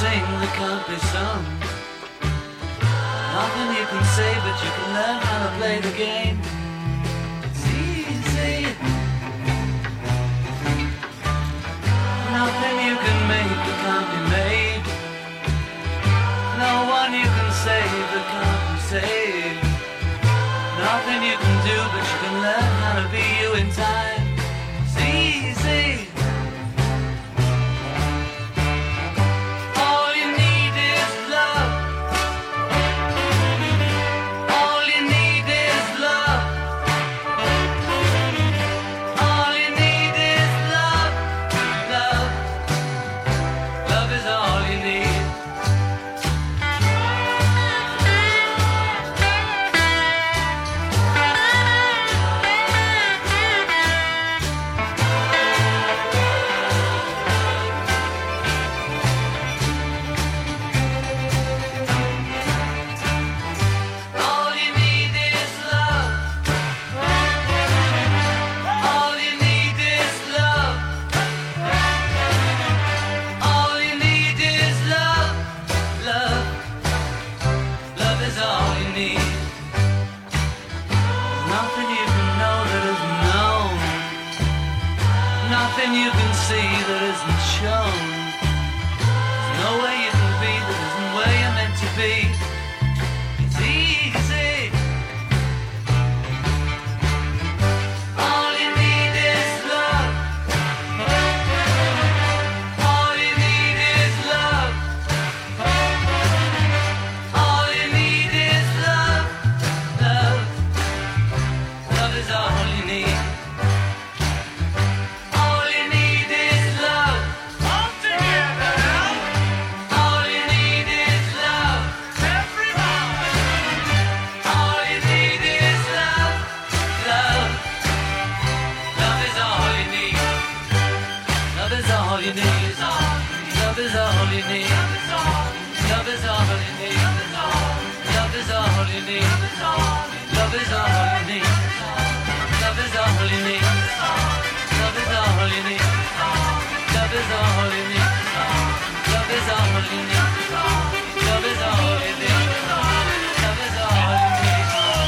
sing that can't be sung. Nothing you can say, but you can learn how to play the game. It's easy. Nothing you can make that can't be made. No one you can save that can't be saved. Nothing you can do, but you can learn how to be you in time. It's easy. All you need is love. All you need is love. All you need is love. Love. Love is all you need. All you need is love. All you need is love. All you need is love. Love. Love is all you need. Nothing you can know that isn't known. Nothing you can see that isn't shown. There's no way you can be that isn't where you're meant to be. It's easy. All you need is love. All you need is love. All you need is love. Love. Love is all you need. All you need is love. All together. All you need is love. Everybody. All you need is love. Love. Love is all you need. Love is all you need. Love is all you need. Love is all you need. Love is all you need. Love is all you need. Love is all you need. Love is all you need. Love is all you need. Love is all you need. Love is all you need. Love is all you need.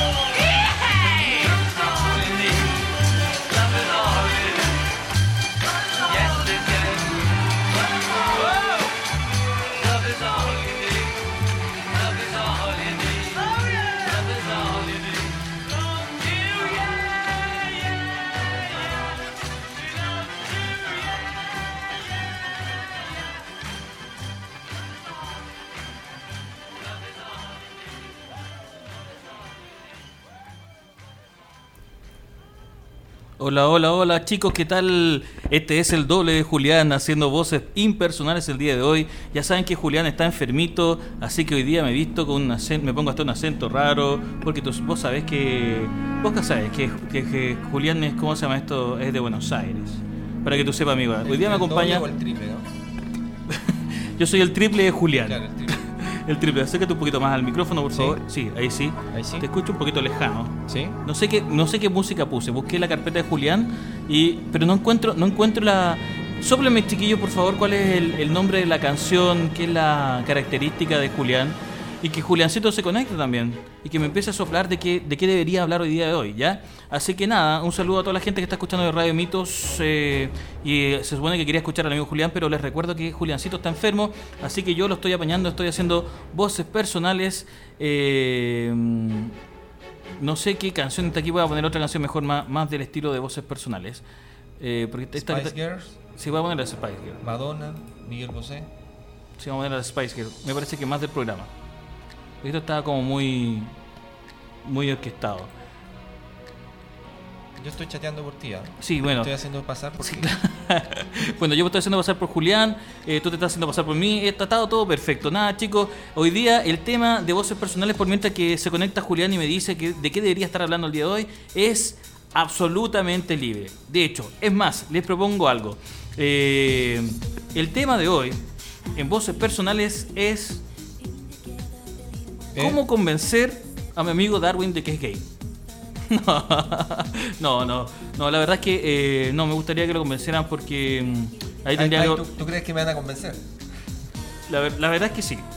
All you need. Love is all you need. Yes, it is. Whoa. Love is all you need. Love is all you need. Love is all you need. Hola, hola, hola chicos, ¿qué tal? Este es el doble de Julián haciendo voces impersonales el día de hoy. Ya saben que Julián está enfermito, así que hoy día me he visto con un acento, me pongo hasta un acento raro, porque vos sabés que Julián es, ¿cómo se llama esto? Es de Buenos Aires. Para que tú sepas, amigo. Hoy día me acompaña. ¿O el triple, no? Yo soy el triple de Julián. Claro, el triple. El triple, acércate un poquito más al micrófono, por favor. Sí, ahí sí. Ahí sí. Te escucho un poquito lejano. ¿Sí? No sé qué música puse. Busqué la carpeta de Julián pero no encuentro la. Sópleme, chiquillo, por favor, cuál es el nombre de la canción, qué es la característica de Julián, y que Juliancito se conecte también y que me empiece a soplar de qué debería hablar hoy día de hoy, ¿ya? Así que nada, un saludo a toda la gente que está escuchando de Radio Mitos y se supone que quería escuchar al amigo Julián, pero les recuerdo que Juliancito está enfermo, así que yo lo estoy apañando, estoy haciendo voces personales. No sé qué canción está aquí, voy a poner otra canción mejor, más del estilo de voces personales. Porque Spice Girls, sí, voy a poner a Spice Girl. Madonna, Miguel Bosé. Sí, vamos a poner a Spice Girl. Me parece que más del programa. Esto estaba como muy orquestado. Yo estoy chateando por ti, ¿eh? Sí, bueno. Estoy haciendo pasar por ti. Bueno, yo me estoy haciendo pasar por Julián, tú te estás haciendo pasar por mí, está todo perfecto. Nada, chicos, hoy día el tema de voces personales, por mientras que se conecta Julián y me dice de qué debería estar hablando el día de hoy, es absolutamente libre. De hecho, es más, les propongo algo. El tema de hoy, en voces personales, es ¿cómo convencer a mi amigo Darwin de que es gay? No, la verdad es que no me gustaría que lo convencieran porque ahí tendría que... ¿Tú crees que me van a convencer? La verdad es que sí.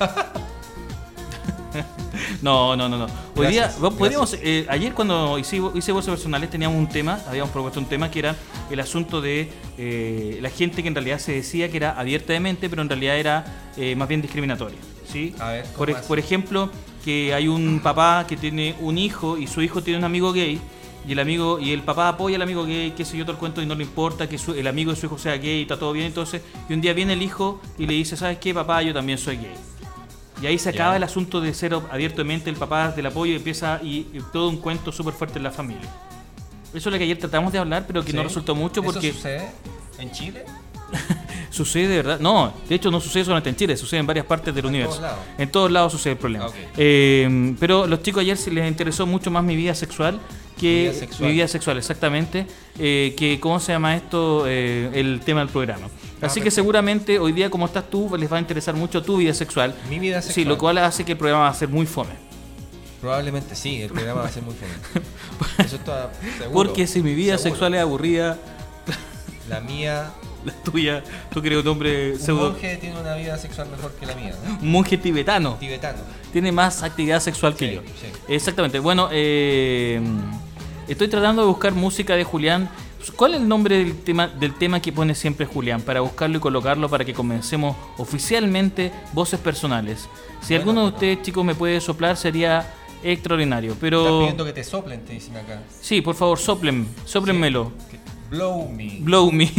No. Hoy Gracias, día, gracias. podríamos, ayer cuando hice voces personales teníamos un tema, habíamos propuesto un tema que era el asunto de la gente que en realidad se decía que era abierta de mente, pero en realidad era más bien discriminatoria. ¿Sí? A ver, ¿cómo así? Por ejemplo, que hay un papá que tiene un hijo y su hijo tiene un amigo gay. Y el papá apoya al amigo gay, qué sé yo, todo el cuento, y no le importa que el amigo de su hijo sea gay, está todo bien. Entonces, y un día viene el hijo y le dice, ¿sabes qué, papá? Yo también soy gay. Y ahí se acaba Ya. el asunto de ser abierto de mente, el papá del apoyo, y empieza y todo un cuento súper fuerte en la familia. Eso es lo que ayer tratamos de hablar, pero que no ¿Sí? resultó mucho porque ¿Eso sucede en Chile? sucede de verdad. No, de hecho no sucede solamente en Chile, sucede en varias partes del En universo. todos lados. En todos lados sucede el problema. Ok. Pero los chicos ayer se les interesó mucho más mi vida sexual que Vida sexual. mi vida sexual, exactamente, que cómo se llama esto, el tema del programa. Así que perfecto. seguramente hoy día, como estás tú, les va a interesar mucho tu vida sexual. Mi vida Sí, sexual. lo cual hace que el programa va a ser muy fome. Probablemente sí, el programa va a ser muy fome. Eso está seguro. Porque si mi vida seguro. sexual es aburrida, La mía... la tuya, tú crees un hombre Un pseudo, monje tiene una vida sexual mejor que la mía, ¿no? un monje tibetano. Tibetano. Tiene más actividad sexual que Sí, yo. sí. Exactamente. Bueno, estoy tratando de buscar música de Julián. ¿Cuál es el nombre del tema que pone siempre Julián? Para buscarlo y colocarlo para que comencemos oficialmente voces personales. Si Bueno, alguno de ustedes, chicos, me puede soplar, sería extraordinario. Estás Pero pidiendo que te soplen, te dicen acá. sí, por favor, sóplenmelo. Que- Blow me. Blow me.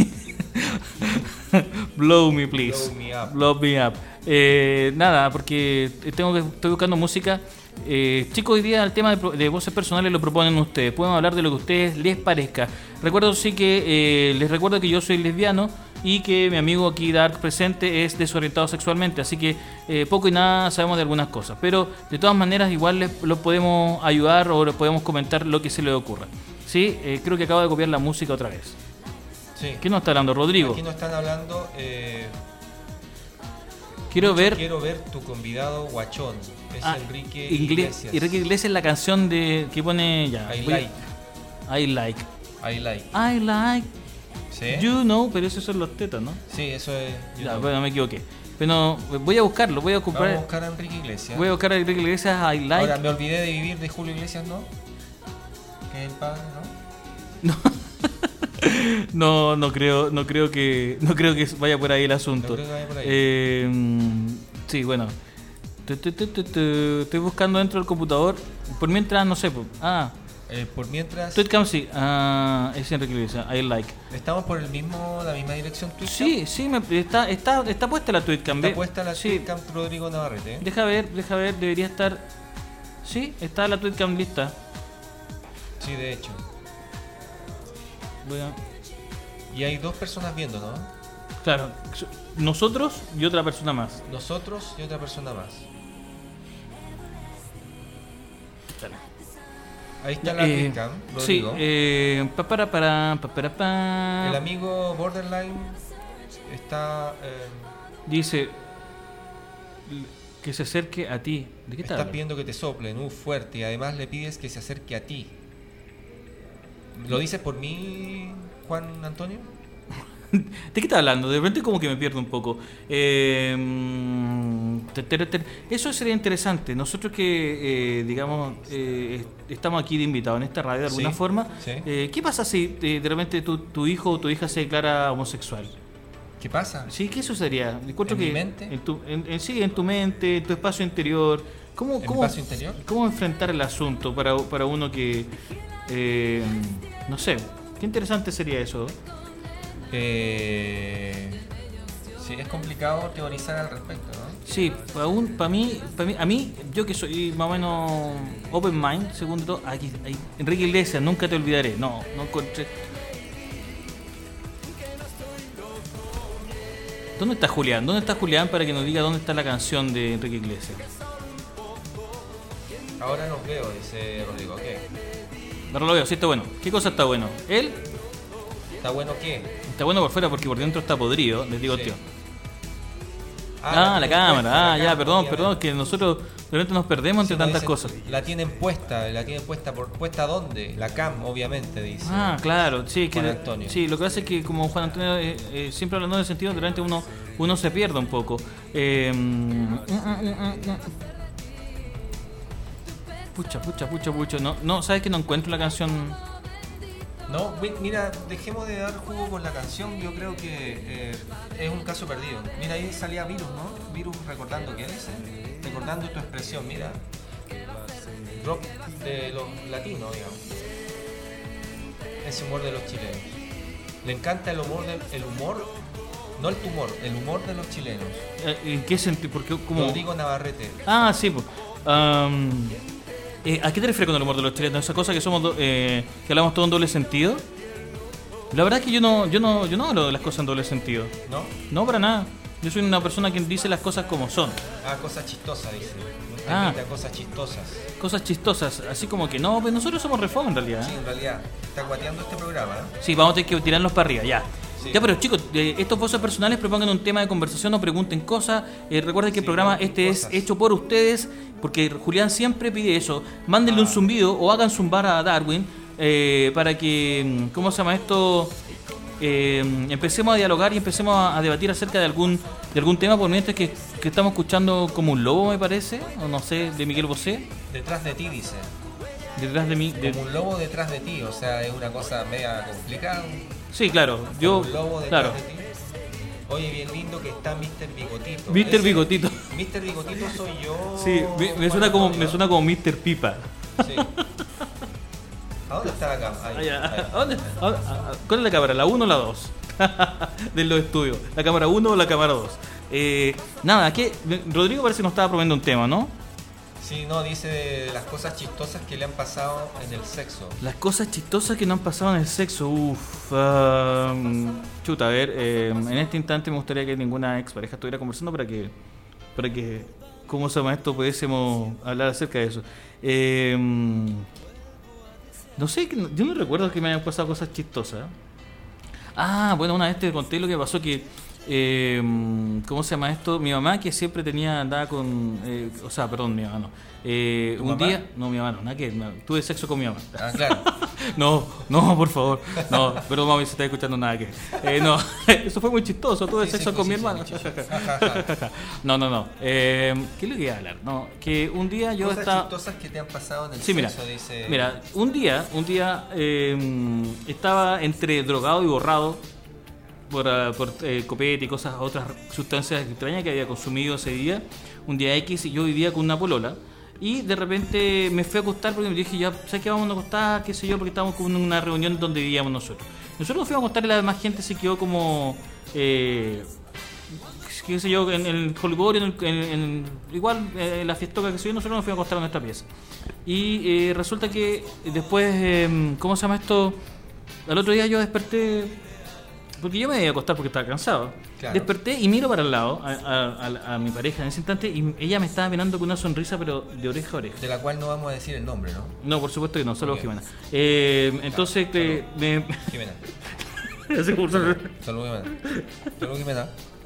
Blow me, please. Blow me up. Blow me up. Nada, porque estoy buscando música. Chicos, hoy día el tema de voces personales lo proponen ustedes. Pueden hablar de lo que a ustedes les parezca. Recuerdo sí que les recuerdo que yo soy lesbiano y que mi amigo aquí Dark presente es desorientado sexualmente, así que poco y nada sabemos de algunas cosas. Pero de todas maneras igual lo podemos ayudar o le podemos comentar lo que se les ocurra. Sí, creo que acabo de copiar la música otra vez. Sí. ¿Quién nos está hablando? Rodrigo. Aquí nos están hablando. Quiero ver Quiero ver tu convidado guachón. Es Enrique Iglesias. Iglesias. Enrique Iglesias es la canción de que pone ya. I voy- like. I like. I like. I like. ¿Sí? You know, pero esos son los tetas, ¿no? Sí, eso es. you Ya, know. bueno, me equivoqué. Pero voy a buscarlo, voy a Vamos a comprar. buscar a Enrique Iglesias. Voy a buscar a Enrique Iglesias I like. Ahora, me olvidé de vivir de Julio Iglesias, ¿no? Que es el padre, ¿no? No creo que vaya por ahí el asunto. No creo que vaya por ahí. Sí, bueno. Estoy buscando dentro del computador. Por mientras, no sé. Por mientras. Tweetcam sí. Es Enrique Iglesias. I like. ¿Estamos por la misma dirección Twitch? Sí, está puesta la tweetcam. Está ve- puesta la sí. Twitcam Rodrigo Navarrete. Deja ver, debería estar. Sí, está la tweetcam lista. Sí, de hecho. Voy a- Y hay dos personas viendo, ¿no? Claro, nosotros y otra persona más. Nosotros y otra persona más. Dale. Ahí está la Twitcam, sí, Rodrigo. El El amigo Borderline está dice que se acerque a ti. ¿De qué está tal? pidiendo que te soplen, fuerte, y además le pides que se acerque a ti. ¿Lo dices por mí, Juan Antonio? ¿De qué estás hablando? De repente como que me pierdo un poco. Eso sería interesante. Nosotros que, digamos, estamos aquí de invitados en esta radio de alguna Sí, forma. sí. ¿Qué pasa si de repente tu hijo o tu hija se declara homosexual? ¿Qué pasa? Sí, ¿qué sucedería? Encuentro ¿En que mi mente? sí, en tu mente, en tu espacio interior. ¿Cómo, ¿En cómo, espacio interior? ¿Cómo enfrentar el asunto para uno que... no sé, qué interesante sería eso. Sí, es complicado teorizar al respecto, ¿no? Sí, para mí, a mí, yo que soy más o menos open mind, según todo, aquí, Enrique Iglesias, nunca te olvidaré. No encontré. ¿Dónde está Julián? ¿Dónde está Julián para que nos diga dónde está la canción de Enrique Iglesias? Ahora nos veo, dice Rodrigo. ¿Qué? No lo veo, sí está bueno. ¿Qué cosa está bueno? Él ¿Está bueno qué? está bueno por fuera porque por dentro está podrido, les digo, Sí. tío. Ah, La cámara, la cámara, perdón, obviamente. que nosotros de repente nos perdemos entre Sí, no, tantas dice, cosas. La tienen puesta ¿puesta dónde? La cam, obviamente, dice. Claro, sí, Juan Antonio. sí, lo que pasa es que como Juan Antonio siempre hablando en el sentido, de repente uno uno se pierde un poco. Pucha. No, ¿sabes que no encuentro la canción? No, mira, dejemos de dar jugo con la canción. Yo creo que es un caso perdido. Mira, ahí salía Virus, ¿no? Virus recordando quién es, recordando tu expresión. Mira, rock de los latinos, digamos. Ese humor de los chilenos. Le encanta el humor, no el tumor, el humor de los chilenos. ¿En qué sentido? Porque como... Rodrigo Navarrete. Ah, sí, pues. ¿A qué te refieres con el humor de los chilenos? ¿Esa cosa que somos que hablamos todo en doble sentido? La verdad es que yo no hablo de las cosas en doble sentido. ¿No? No, para nada. Yo soy una persona que dice las cosas como son. Ah, cosas chistosas, dice. Cosas chistosas. Cosas chistosas, así como que no, pues nosotros somos reforma en realidad. Sí, en realidad. Está guateando este programa, ¿eh? Sí, vamos a tener que tirarnos para arriba, ya. Sí. Ya, pero chicos, estos voces personales propongan un tema de conversación o pregunten cosas. Recuerden que el programa es hecho por ustedes, porque Julián siempre pide eso. Mándenle un zumbido o hagan zumbar a Darwin para que, ¿cómo se llama esto? Empecemos a dialogar y empecemos a debatir acerca de algún tema, por mientras que estamos escuchando como un lobo, me parece, o no sé, de Miguel Bosé. Detrás de ti, dice. Detrás de mí. Como un lobo detrás de ti, o sea, es una cosa media complicada. Sí, claro. Yo, un lobo detrás claro. de ti. Oye, bien lindo que está Mr. Bigotito. Mr. Bigotito. Mr. Bigotito soy yo. Sí, me suena como Mr. Pipa. Sí. ¿A dónde está la cámara? Ahí. ¿A dónde? ¿Cuál es la cámara? ¿La 1 o la 2? De los estudios. ¿La cámara 1 o la cámara 2? Nada, que Rodrigo parece que nos estaba probando un tema, ¿no? Sí, no, dice de las cosas chistosas que le han pasado en el sexo. Las cosas chistosas que nos han pasado en el sexo. Chuta, a ver, en este instante me gustaría que ninguna expareja estuviera conversando para que ¿cómo se llama esto? Pudiésemos hablar acerca de eso. No sé, yo no recuerdo que me hayan pasado cosas chistosas. Ah, bueno, una vez te conté lo que pasó que... ¿cómo se llama esto? Mi mamá, que siempre andaba con... mi mamá no. Un mamá? día... No, mi mamá no, nada que... tuve sexo con mi mamá. Ah, claro. No, por favor. No, pero mami se está escuchando nada que... no, eso fue muy chistoso, tuve sexo con mi hermana. No. ¿Qué es lo que iba a hablar? No, que un día yo cosas estaba... chistosas que te han pasado en el Sí, sexo, dice... Mira, un día estaba entre drogado y borrado por copete y otras sustancias extrañas que había consumido ese día, un día X, y yo vivía con una polola, y de repente me fui a acostar porque me dije, ya, ¿sabes qué? Vamos a acostar, qué sé yo, porque estábamos con una reunión donde vivíamos nosotros. Nosotros nos fuimos a acostar y la demás gente se quedó como... qué sé yo, en el holgorio, igual la fiestoca que se dio, nosotros nos fuimos a acostar en nuestra pieza. Y resulta que después, ¿cómo se llama esto? Al otro día yo desperté, porque yo me iba a acostar porque estaba cansado. Claro. Desperté y miro para el lado a mi pareja en ese instante, y ella me estaba mirando con una sonrisa, pero de oreja a oreja. De la cual no vamos a decir el nombre, ¿no? No, por supuesto que no, solo Okay. Jimena. Entonces, me... Jimena. Así como- Salud, Jimena.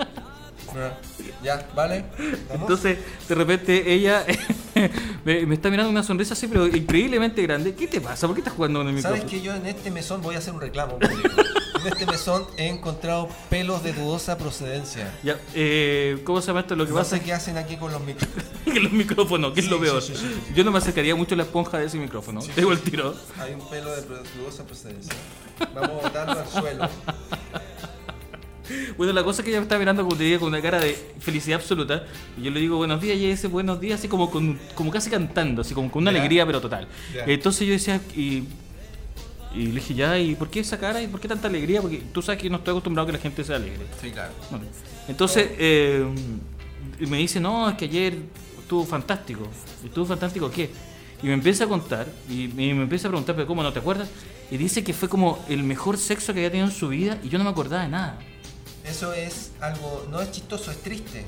Ya, vale. ¿Vamos? Entonces, de repente ella me está mirando con una sonrisa así, pero increíblemente grande. ¿Qué te pasa? ¿Por qué estás jugando con el micrófono? ¿Sabes que yo en este mesón voy a hacer un reclamo público? En este mesón he encontrado pelos de dudosa procedencia. Ya, ¿cómo se llama esto? Lo que No pasa sé es qué hacen aquí con los micrófonos. que los micrófonos, que es lo Sí, peor. sí. Yo no me acercaría mucho a la esponja de ese micrófono. Te digo el tiro. Hay un pelo de dudosa procedencia. Vamos botando al suelo. Bueno, la cosa es que ella me está mirando, como te digo, con una cara de felicidad absoluta. Y yo le digo buenos días, y ella dice buenos días, así como casi cantando, así como con una Ya. alegría, pero total. Ya. Entonces yo decía, y le dije, ya, ¿y por qué esa cara? ¿Y por qué tanta alegría? Porque tú sabes que no estoy acostumbrado a que la gente sea alegre. Sí, claro. Bueno, entonces me dice, no, es que ayer estuvo fantástico. ¿Estuvo fantástico qué? Y me empieza a contar, y me empieza a preguntar, ¿pero cómo no te acuerdas? Y dice que fue como el mejor sexo que había tenido en su vida, y yo no me acordaba de nada. Eso es algo, no es chistoso, es triste.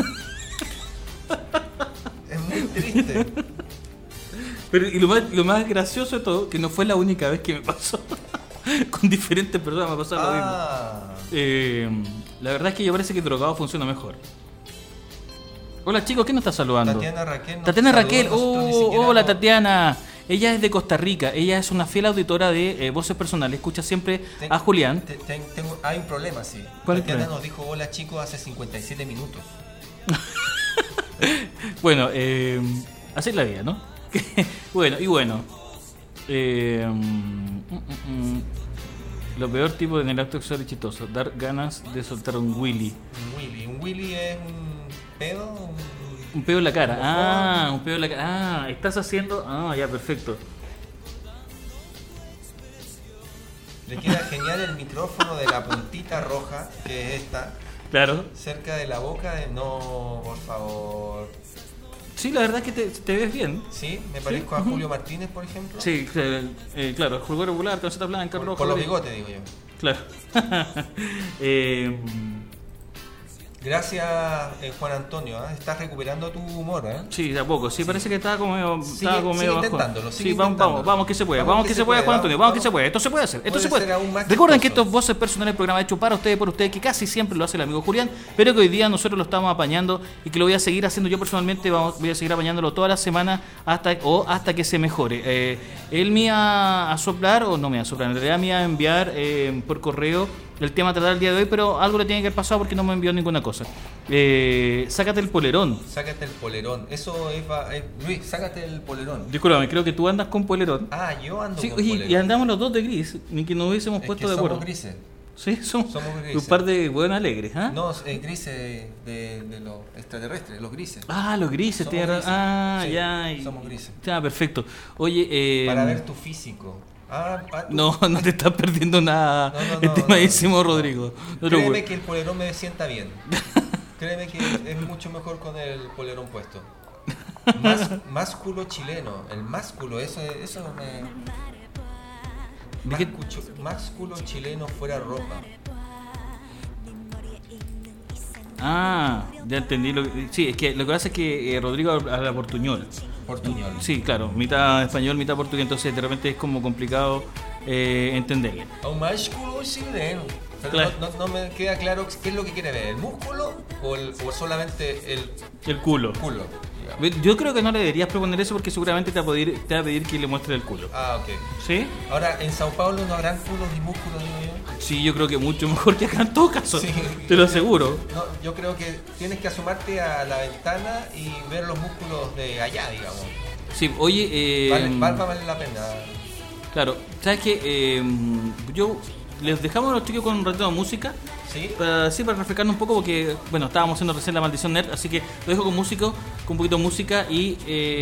Es muy triste. Pero y lo más gracioso de todo, que no fue la única vez que me pasó. Con diferentes personas me pasó lo mismo. La verdad es que yo parece que drogado funciona mejor. Hola chicos, ¿quién nos está saludando? Tatiana Raquel. nos Tatiana saludó, Raquel, nosotros ni siquiera hola no- Tatiana. Ella es de Costa Rica, ella es una fiel auditora de Voces Personales, escucha siempre a Julián. Hay un problema, sí. ¿Cuál es el Tatiana problema? nos dijo hola chicos hace 57 minutos. Bueno, así es la vida, ¿no? Bueno, y bueno. Lo peor tipo en el acto sexual y chistoso, dar ganas de soltar un willy. Un Willy es un pedo, Un pedo en la cara. Como Ah, un pedo en la cara. Ah, estás haciendo. Ah, ya, perfecto. le queda genial el micrófono de la puntita roja, que es esta, Claro. cerca de la boca de... No, por favor. Sí, la verdad es que te ves bien. ¿Sí? ¿Me parezco a Julio Martínez, por ejemplo? Sí, claro, jugador regular, calceta blanca, roja. Por los bigotes, digo yo. Claro. Gracias, Juan Antonio. Estás recuperando tu humor, ¿eh? Sí, de a poco. Sí, parece que estaba como medio, Sigue bajón. intentándolo, sigue Sí, vamos, intentándolo. vamos que se puede. Vamos que se puede, Juan Antonio. Vamos que se puede. Esto se puede hacer. Esto Puede se puede. ser aún más Recuerden que chistoso. estos Voces Personales, programa hecho para ustedes, por ustedes, que casi siempre lo hace el amigo Julián, pero que hoy día nosotros lo estamos apañando y que lo voy a seguir haciendo yo personalmente. Voy a seguir apañándolo toda la semana hasta que se mejore. Él me iba a soplar, o no me iba a soplar, en realidad me iba a enviar por correo el tema a tratar el día de hoy, pero algo le tiene que haber pasado porque no me envió ninguna cosa. Sácate el polerón. Sácate el polerón. Eso es... Luis, sácate el polerón. Discúlpame, creo que tú andas con polerón. Ah, yo ando Sí, con oye, polerón. y andamos los dos de gris, ni que nos hubiésemos Es puesto que de somos acuerdo. grises. Sí, somos grises. un par de buenos alegres, ¿ah? No, grises de los extraterrestres, los grises. Ah, los grises, Somos tienes razón. grises. Ah, Sí, ya. somos grises. Ya, perfecto. Oye, Para ver tu físico. Tú- no te estás perdiendo nada, No, estimadísimo no. Rodrigo. No te Créeme preocupes. que el polerón me sienta bien. Créeme que es mucho mejor con el polerón puesto. Másculo chileno. El másculo, eso me... ¿De qué? Másculo chileno fuera ropa. Ah, ya entendí. Sí, es que lo que pasa es que Rodrigo habla portuñol. Portuñol. Sí, claro, mitad español, mitad portugués, entonces de repente es como complicado entenderle. A un másculo chileno. Pero Claro. no me queda claro qué es lo que quiere ver, ¿el músculo o solamente El culo. culo? Digamos. Yo creo que no le deberías proponer eso porque seguramente te va a pedir que le muestre el culo. Ah, ok. ¿Sí? Ahora, ¿en Sao Paulo no habrán culos y músculos, digo yo? Sí, yo creo que mucho mejor que acá en todo caso. Sí. Te lo aseguro. No, yo creo que tienes que asomarte a la ventana y ver los músculos de allá, digamos. Sí, oye, Vale la pena. claro, ¿sabes qué? Yo les dejamos a los chicos con un ratito de música. ¿Sí? Para refrescarnos un poco porque, bueno, estábamos haciendo recién la maldición nerd, así que lo dejo con músico, con un poquito de música y...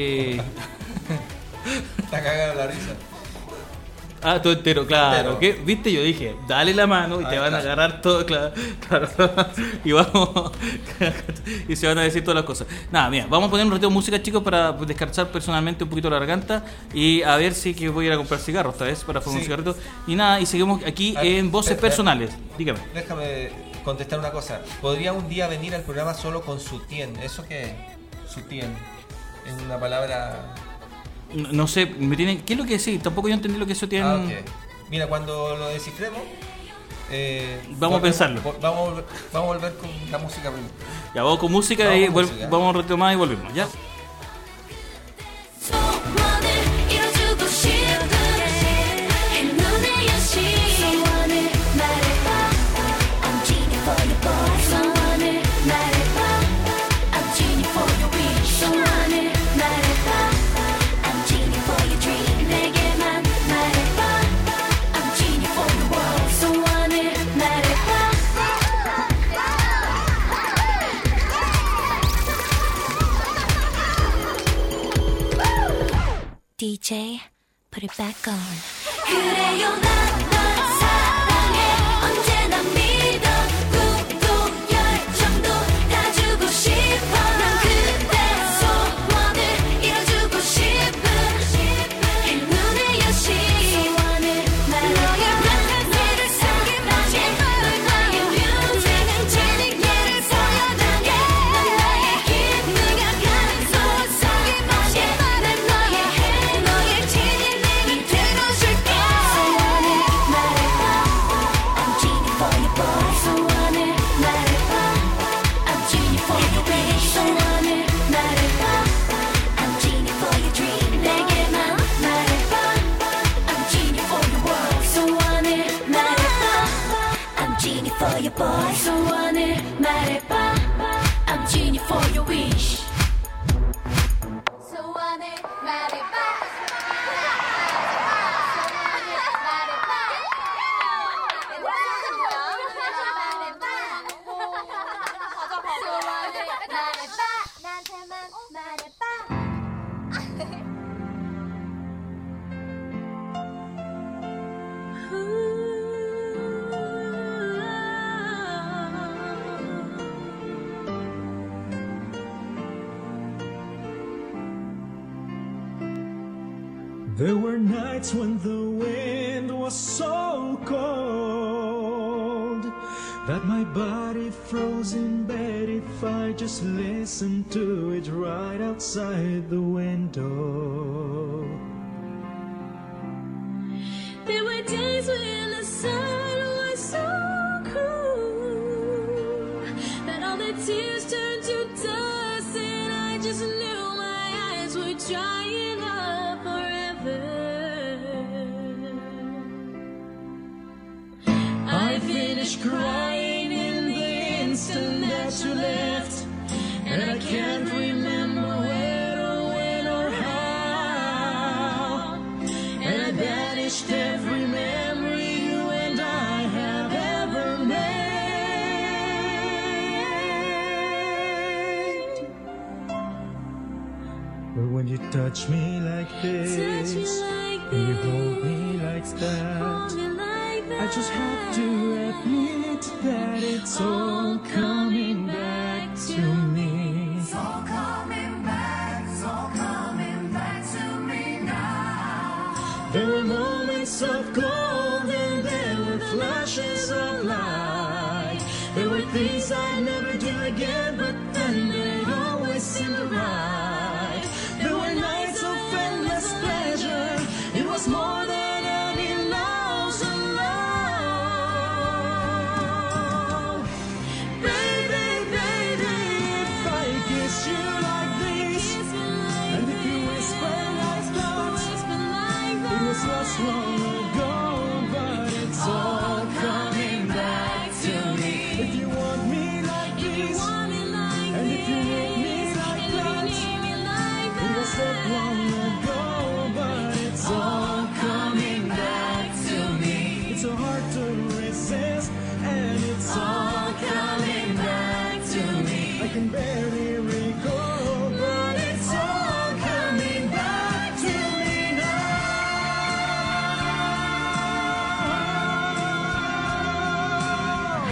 Está cagado la risa. todo entero, claro. Entero. ¿Qué? ¿Viste? Yo dije, dale la mano y te Ahí van a está. agarrar todo, claro. Y vamos... y se van a decir todas las cosas. Nada, mira, vamos a poner un ratito de música, chicos, para descansar personalmente un poquito la garganta y a ver si que voy a ir a comprar cigarros esta vez para fumar un Sí. cigarrito. Y nada, y seguimos aquí Ah, en Voces espera. Personales. Dígame. Déjame contestar una cosa. ¿Podría un día venir al programa solo con sutién? ¿Eso qué es? Sutién. Es una palabra... No sé, ¿qué es lo que decís? Tampoco yo entendí lo que eso tiene. Ah, ok. Mira, cuando lo descifremos... Vamos a pensarlo. Vamos a volver con la música primero. Ya vamos con música Vamos y con música. vamos a retomar y volvemos, ¿ya? 소원을 이뤄주고 싶은 행운의 여신 소원을 말해봐 I'm genie for your boy 소원을 말해봐 I'm genie for your wish 소원을 말해봐 I'm genie for your dream 내게만 말해봐 I'm genie for your world 소원을 말해봐 DJ, put it back on. 그래요 난 사랑해 언제나 믿어 꿈도 열정도 다 주고 싶어 난 그대 소원을 이뤄주고 싶은 행운의 여신 소원을 말해 너의 나를 숨긴 밤에 널 나의 뮤직 진리를 보여줄게 난 나의 기쁨을 가는 속삭임 없이 난 너의 해 너의 진리를 들어줄게 소원을 There were nights when the wind was so cold that my body froze in bed if I just listened to it right outside the window. There were days when the sun was so cool that all the tears turned to dust, and I just knew my eyes were drying up forever. I finished crying in the instant that you left, and I can't remember where or when or how, and I banished every memory you and I have ever made. But when you touch me like this, Touch me like and you this, hold me like hold that, me like that. I just have to admit that it's all coming back to me. It's all coming back to me now. There were moments of gold and there were flashes of light. There were things I'd never do again, but then they'd always seem right. There were nights of endless pleasure. It was more than any love's alone. Baby, baby, if I kiss you like this, and if you whisper like that, it was lost long ago, but it's all coming back to me. If you want me like this, and if you need me like that, it was so long ago, but it's all coming back to me. It's so hard to resist, and it's all coming back to me. I can barely recall, but it's all coming back to me now.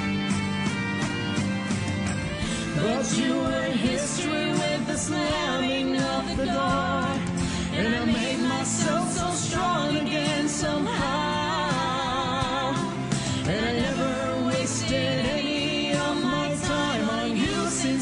But you were history with the slamming of the door, and I made myself so strong again somehow, and I never wasted any of my time on you since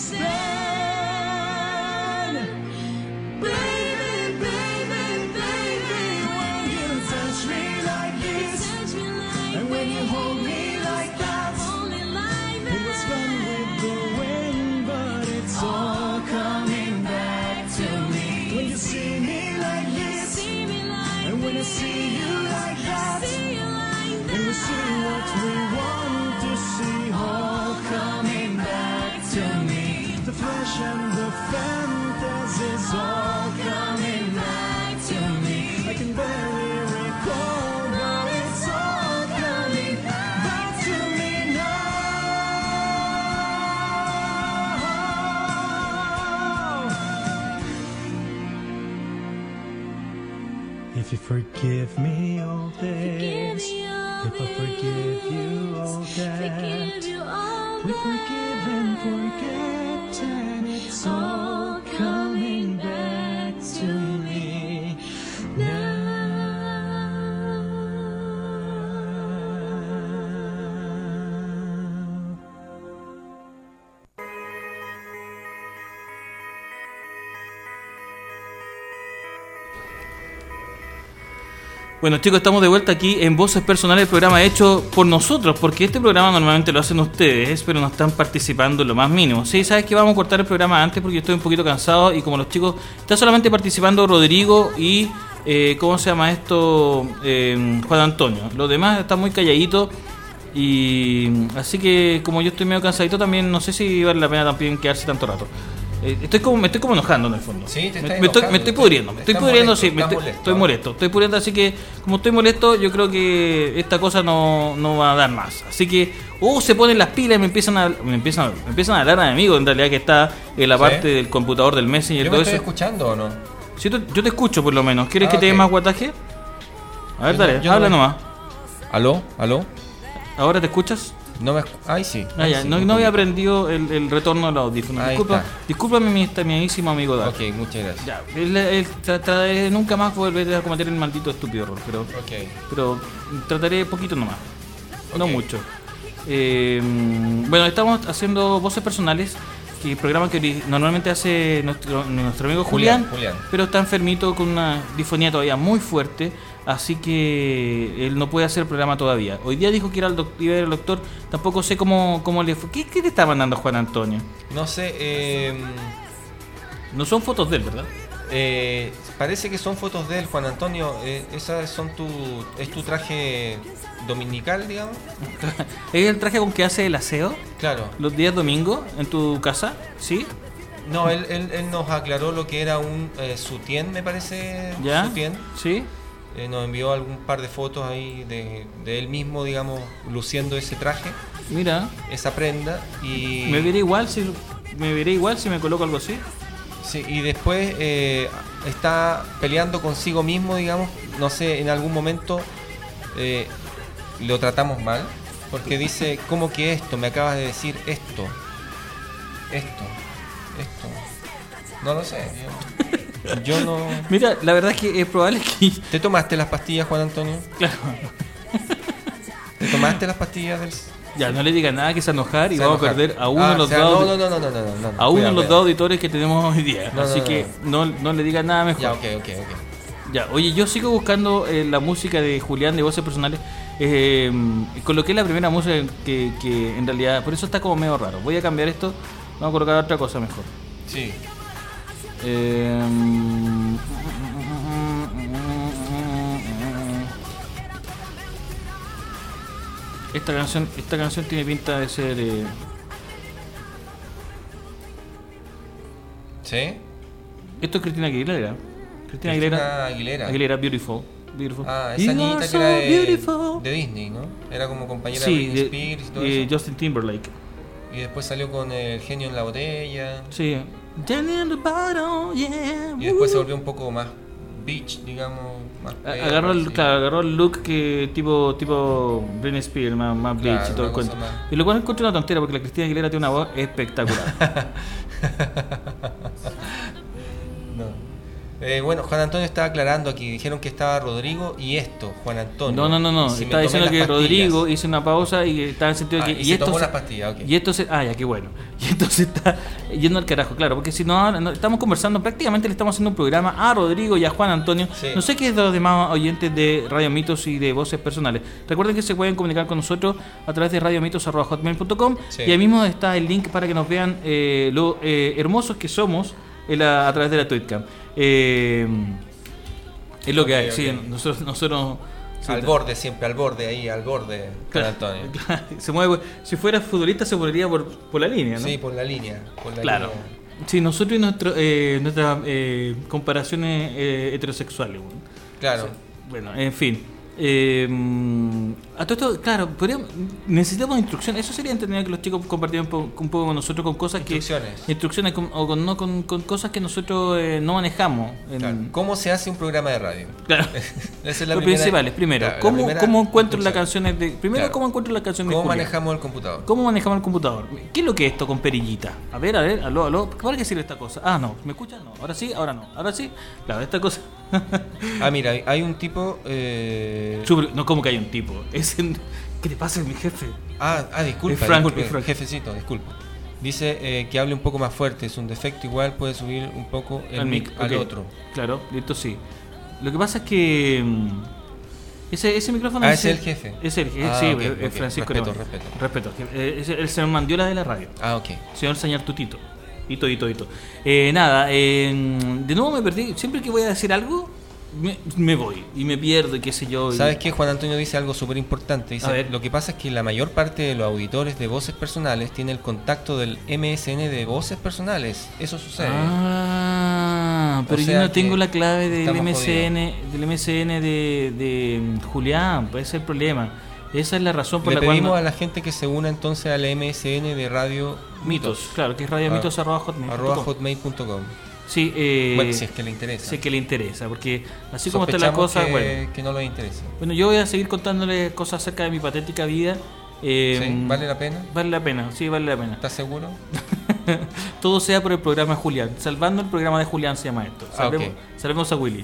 then. Baby, baby, baby, when you touch me like this, and when you hold me like that, it was fun with the wind, but it's all coming back to me. When you see me like this, and when I see you like that, and we see what we want to see, all coming back to me. The flesh and the fantasies, all coming back to me. I can barely recall, but it's all coming back to me now. If you forgive me all this, if I forgive you all that, we forgive and forget, and it's all coming back to me now. Bueno, chicos, estamos de vuelta aquí en Voces Personales, el programa hecho por nosotros, porque este programa normalmente lo hacen ustedes, pero no están participando en lo más mínimo. Sí, sabes que vamos a cortar el programa antes porque yo estoy un poquito cansado, y como los chicos, está solamente participando Rodrigo y ¿cómo se llama esto? Juan Antonio. Los demás están muy calladitos, y así que como yo estoy medio cansadito también, no sé si vale la pena también quedarse tanto rato. me estoy como enojando en el fondo. Sí, te me, estás me estoy, enojando. me estoy pudriendo, me estoy Estás pudriendo, molesto, sí, estás molesto. estoy molesto, estoy pudriendo, así que como estoy molesto, yo creo que esta cosa no va a dar más. Así que, se ponen las pilas y me empiezan a hablar a mi amigo, en realidad, que está en la ¿Sí? parte del computador del Messenger y ¿Yo todo me estoy eso. escuchando o no? Sí, yo te escucho por lo menos. ¿Quieres Ah, que te dé ok. más guataje? A ver, Yo dale, no- yo no habla me- nomás. ¿Aló? ¿Aló? ¿Ahora te escuchas? No me Ay, sí. Ah, Ay, ya, sí, no un había poquito. aprendido el retorno de los audífonos. Ahí está. Discúlpame, mi amiguísimo amigo Dar. Ok, muchas gracias. Ya, él trataré nunca más volver a cometer el maldito estúpido error, Ok. pero trataré poquito nomás, no Ok. mucho. Bueno, estamos haciendo voces personales, que programa que normalmente hace nuestro amigo Julián, pero está enfermito con una disfonía todavía muy fuerte, así que él no puede hacer el programa todavía. Hoy día dijo que iba a ir al doctor, tampoco sé cómo le fue. ¿Qué le está mandando Juan Antonio? No sé, No son fotos de él, ¿verdad? parece que son fotos de él, Juan Antonio. Esas son es tu traje dominical, digamos. ¿Es el traje con que hace el aseo Claro. los días domingos en tu casa? ¿Sí? No, él nos aclaró lo que era un sutién, me parece. ¿Ya? Sutién. ¿Sí? Nos envió algún par de fotos ahí de él mismo, digamos, luciendo ese traje, Mira, esa prenda. Y me veré igual si me coloco algo así. sí, y después está peleando consigo mismo, digamos. No sé, en algún momento lo tratamos mal, porque dice, ¿cómo que esto? Me acabas de decir esto. No lo sé. Yo no... Mira, la verdad es que es probable que... ¿Te tomaste las pastillas, Juan Antonio? Claro. ¿Te tomaste las pastillas del... Ya, no le diga nada que se va a enojar y Se va a vamos a enojar? perder a uno de los o sea, dos... No. A uno Cuidado, de los cuidado. dos auditores que tenemos hoy día. No, Así no, que no le diga nada mejor. Ya, ok. Ya, oye, yo sigo buscando la música de Julián de voces personales. Coloqué la primera música que en realidad, por eso está como medio raro. Voy a cambiar esto, vamos a colocar otra cosa mejor. Sí. Esta canción tiene pinta de ser ¿Sí? esto es Cristina Aguilera. Cristina Aguilera. Aguilera, Beautiful. Ah, You esa are niñita que so era beautiful. de Disney, ¿no? Era como compañera Sí, de Britney Spears y todo de eso. Justin Timberlake. Y después salió con El genio en la botella. Sí. Jenny in the bottle, yeah. Y después se volvió un poco más beach, digamos. Más Agarró el look que tipo Britney Spears, más Claro, bitch y todo el una cuento. cosa más. Y lo cual encuentro una tontera porque la Cristina Aguilera tiene una voz espectacular. No. Bueno, Juan Antonio estaba aclarando aquí. Dijeron que estaba Rodrigo y esto, Juan Antonio. No. Y si me Estaba tomé diciendo las que pastillas. Rodrigo hizo una pausa y estaba en el sentido de que. y se esto tomó se- las pastillas, ok. Y esto se. Ah, ya, qué bueno. Y esto se está yendo al carajo, claro. Porque si no, estamos conversando, prácticamente le estamos haciendo un programa a Rodrigo y a Juan Antonio. Sí. No sé qué es de los demás oyentes de Radio Mitos y de voces personales. Recuerden que se pueden comunicar con nosotros a través de radiomitos@hotmail.com. Sí. Y ahí mismo está el link para que nos vean lo hermosos que somos a través de la Tweetcam. Es lo que Ok, hay, sí, ok. nosotros Al borde, siempre al borde, ahí, al borde, Juan Claro, Antonio. claro, se mueve. Si fuera futbolista se movería por la línea, ¿no? Sí, por la línea. Claro. Sí, nosotros y nuestras comparaciones heterosexuales. Bueno. Claro. Bueno, en fin. A todo esto, claro, necesitamos instrucciones. Eso sería entender que los chicos compartieran un poco con nosotros con cosas Instrucciones. Instrucciones con cosas que nosotros no manejamos. Claro. ¿Cómo se hace un programa de radio? Claro. Esa es la Lo primera- principal es, primero, claro, la ¿cómo primera encuentro las instrucción. canciones de. Primero, Claro. ¿cómo encuentro las canciones ¿Cómo de Julián? manejamos el computador? ¿Cómo manejamos el computador? ¿Qué es lo que es esto con perillita? A ver, aló. ¿Para qué sirve esta cosa? Ah, no. ¿Me escuchan? No. Ahora sí, ahora no. Ahora sí. Claro, esta cosa. Ah, mira, hay un tipo... No, como que hay un tipo. ¿Qué te pasa, mi jefe? Disculpa, Es Frank, disculpe, es Frank. jefecito, disculpa. Dice que hable un poco más fuerte, es un defecto igual, puede subir un poco el mic al ok. otro. Claro, esto sí. Lo que pasa es que ese micrófono Ah, ese es el jefe. Es el jefe, Ah, sí, ok, es ok. Francisco. Respeto, Alemán. respeto. Es el señor Mandiola de la radio. Ah, ok. Señor Tutito. Hito. Nada, de nuevo me perdí. Siempre que voy a decir algo, me voy y me pierdo y qué sé yo. ¿Sabes qué? Juan Antonio dice algo súper importante. A Dice, ver. lo que pasa es que la mayor parte de los auditores de voces personales tiene el contacto del MSN de voces personales. Eso sucede. Pero O yo sea no tengo que la clave del estamos MSN de Julián, pues ese es el problema. Esa es la razón por Le la cual pedimos no- a la gente que se una entonces al MSN de Radio Mitos, claro, que es radiomitos@hotmail.com. @hotmail.com. Sí, Bueno, si es que le interesa. sé que le interesa, porque así como está la Sospechamos cosa, que, bueno. que no le interesa. Bueno, yo voy a seguir contándoles cosas acerca de mi patética vida. ¿Sí? ¿Vale la pena? Vale la pena, sí, vale la pena. ¿Estás seguro? Todo sea por el programa de Julián. Salvando el programa de Julián se llama esto. Salvemos, ok. salvemos a Willy.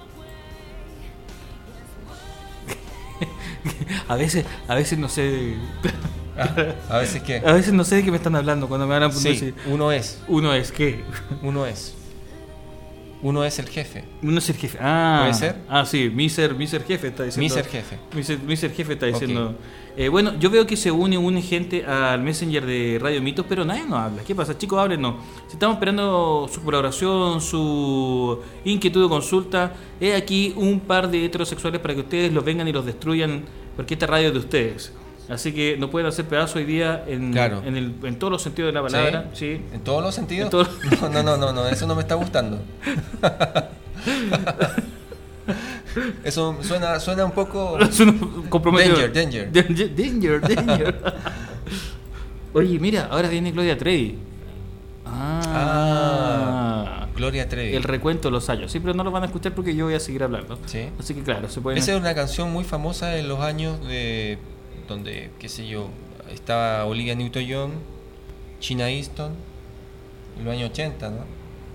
a veces no sé. A veces que... A veces no sé de qué me están hablando cuando me hablan por Sí, decir, uno es. uno es qué. Uno es. Uno es el jefe. Uno es el jefe. Ah, ¿Puede ser? Ah, sí, Miser jefe está diciendo. Miser jefe. Miser jefe está Ok. diciendo. Bueno, yo veo que se une gente al Messenger de Radio Mitos, pero nadie nos habla. ¿Qué pasa, chicos? Háblenos. Si estamos esperando su colaboración, su inquietud o consulta, he aquí un par de heterosexuales para que ustedes los vengan y los destruyan, porque esta radio es de ustedes. Así que no pueden hacer pedazo hoy día en, Claro. en todos los sentidos de la palabra. Sí. ¿En todos los sentidos? En todos- No, eso no me está gustando. Eso suena un poco... Es un comprometido. Danger. Danger. Oye, mira, ahora viene Gloria Trevi. Gloria Trevi. El recuento de los años. Sí, pero no lo van a escuchar porque yo voy a seguir hablando. Sí. Así que claro, se pueden... Esa es una canción muy famosa en los años de donde, qué sé yo, estaba Olivia Newton-John, China Easton, en los años 80, ¿no?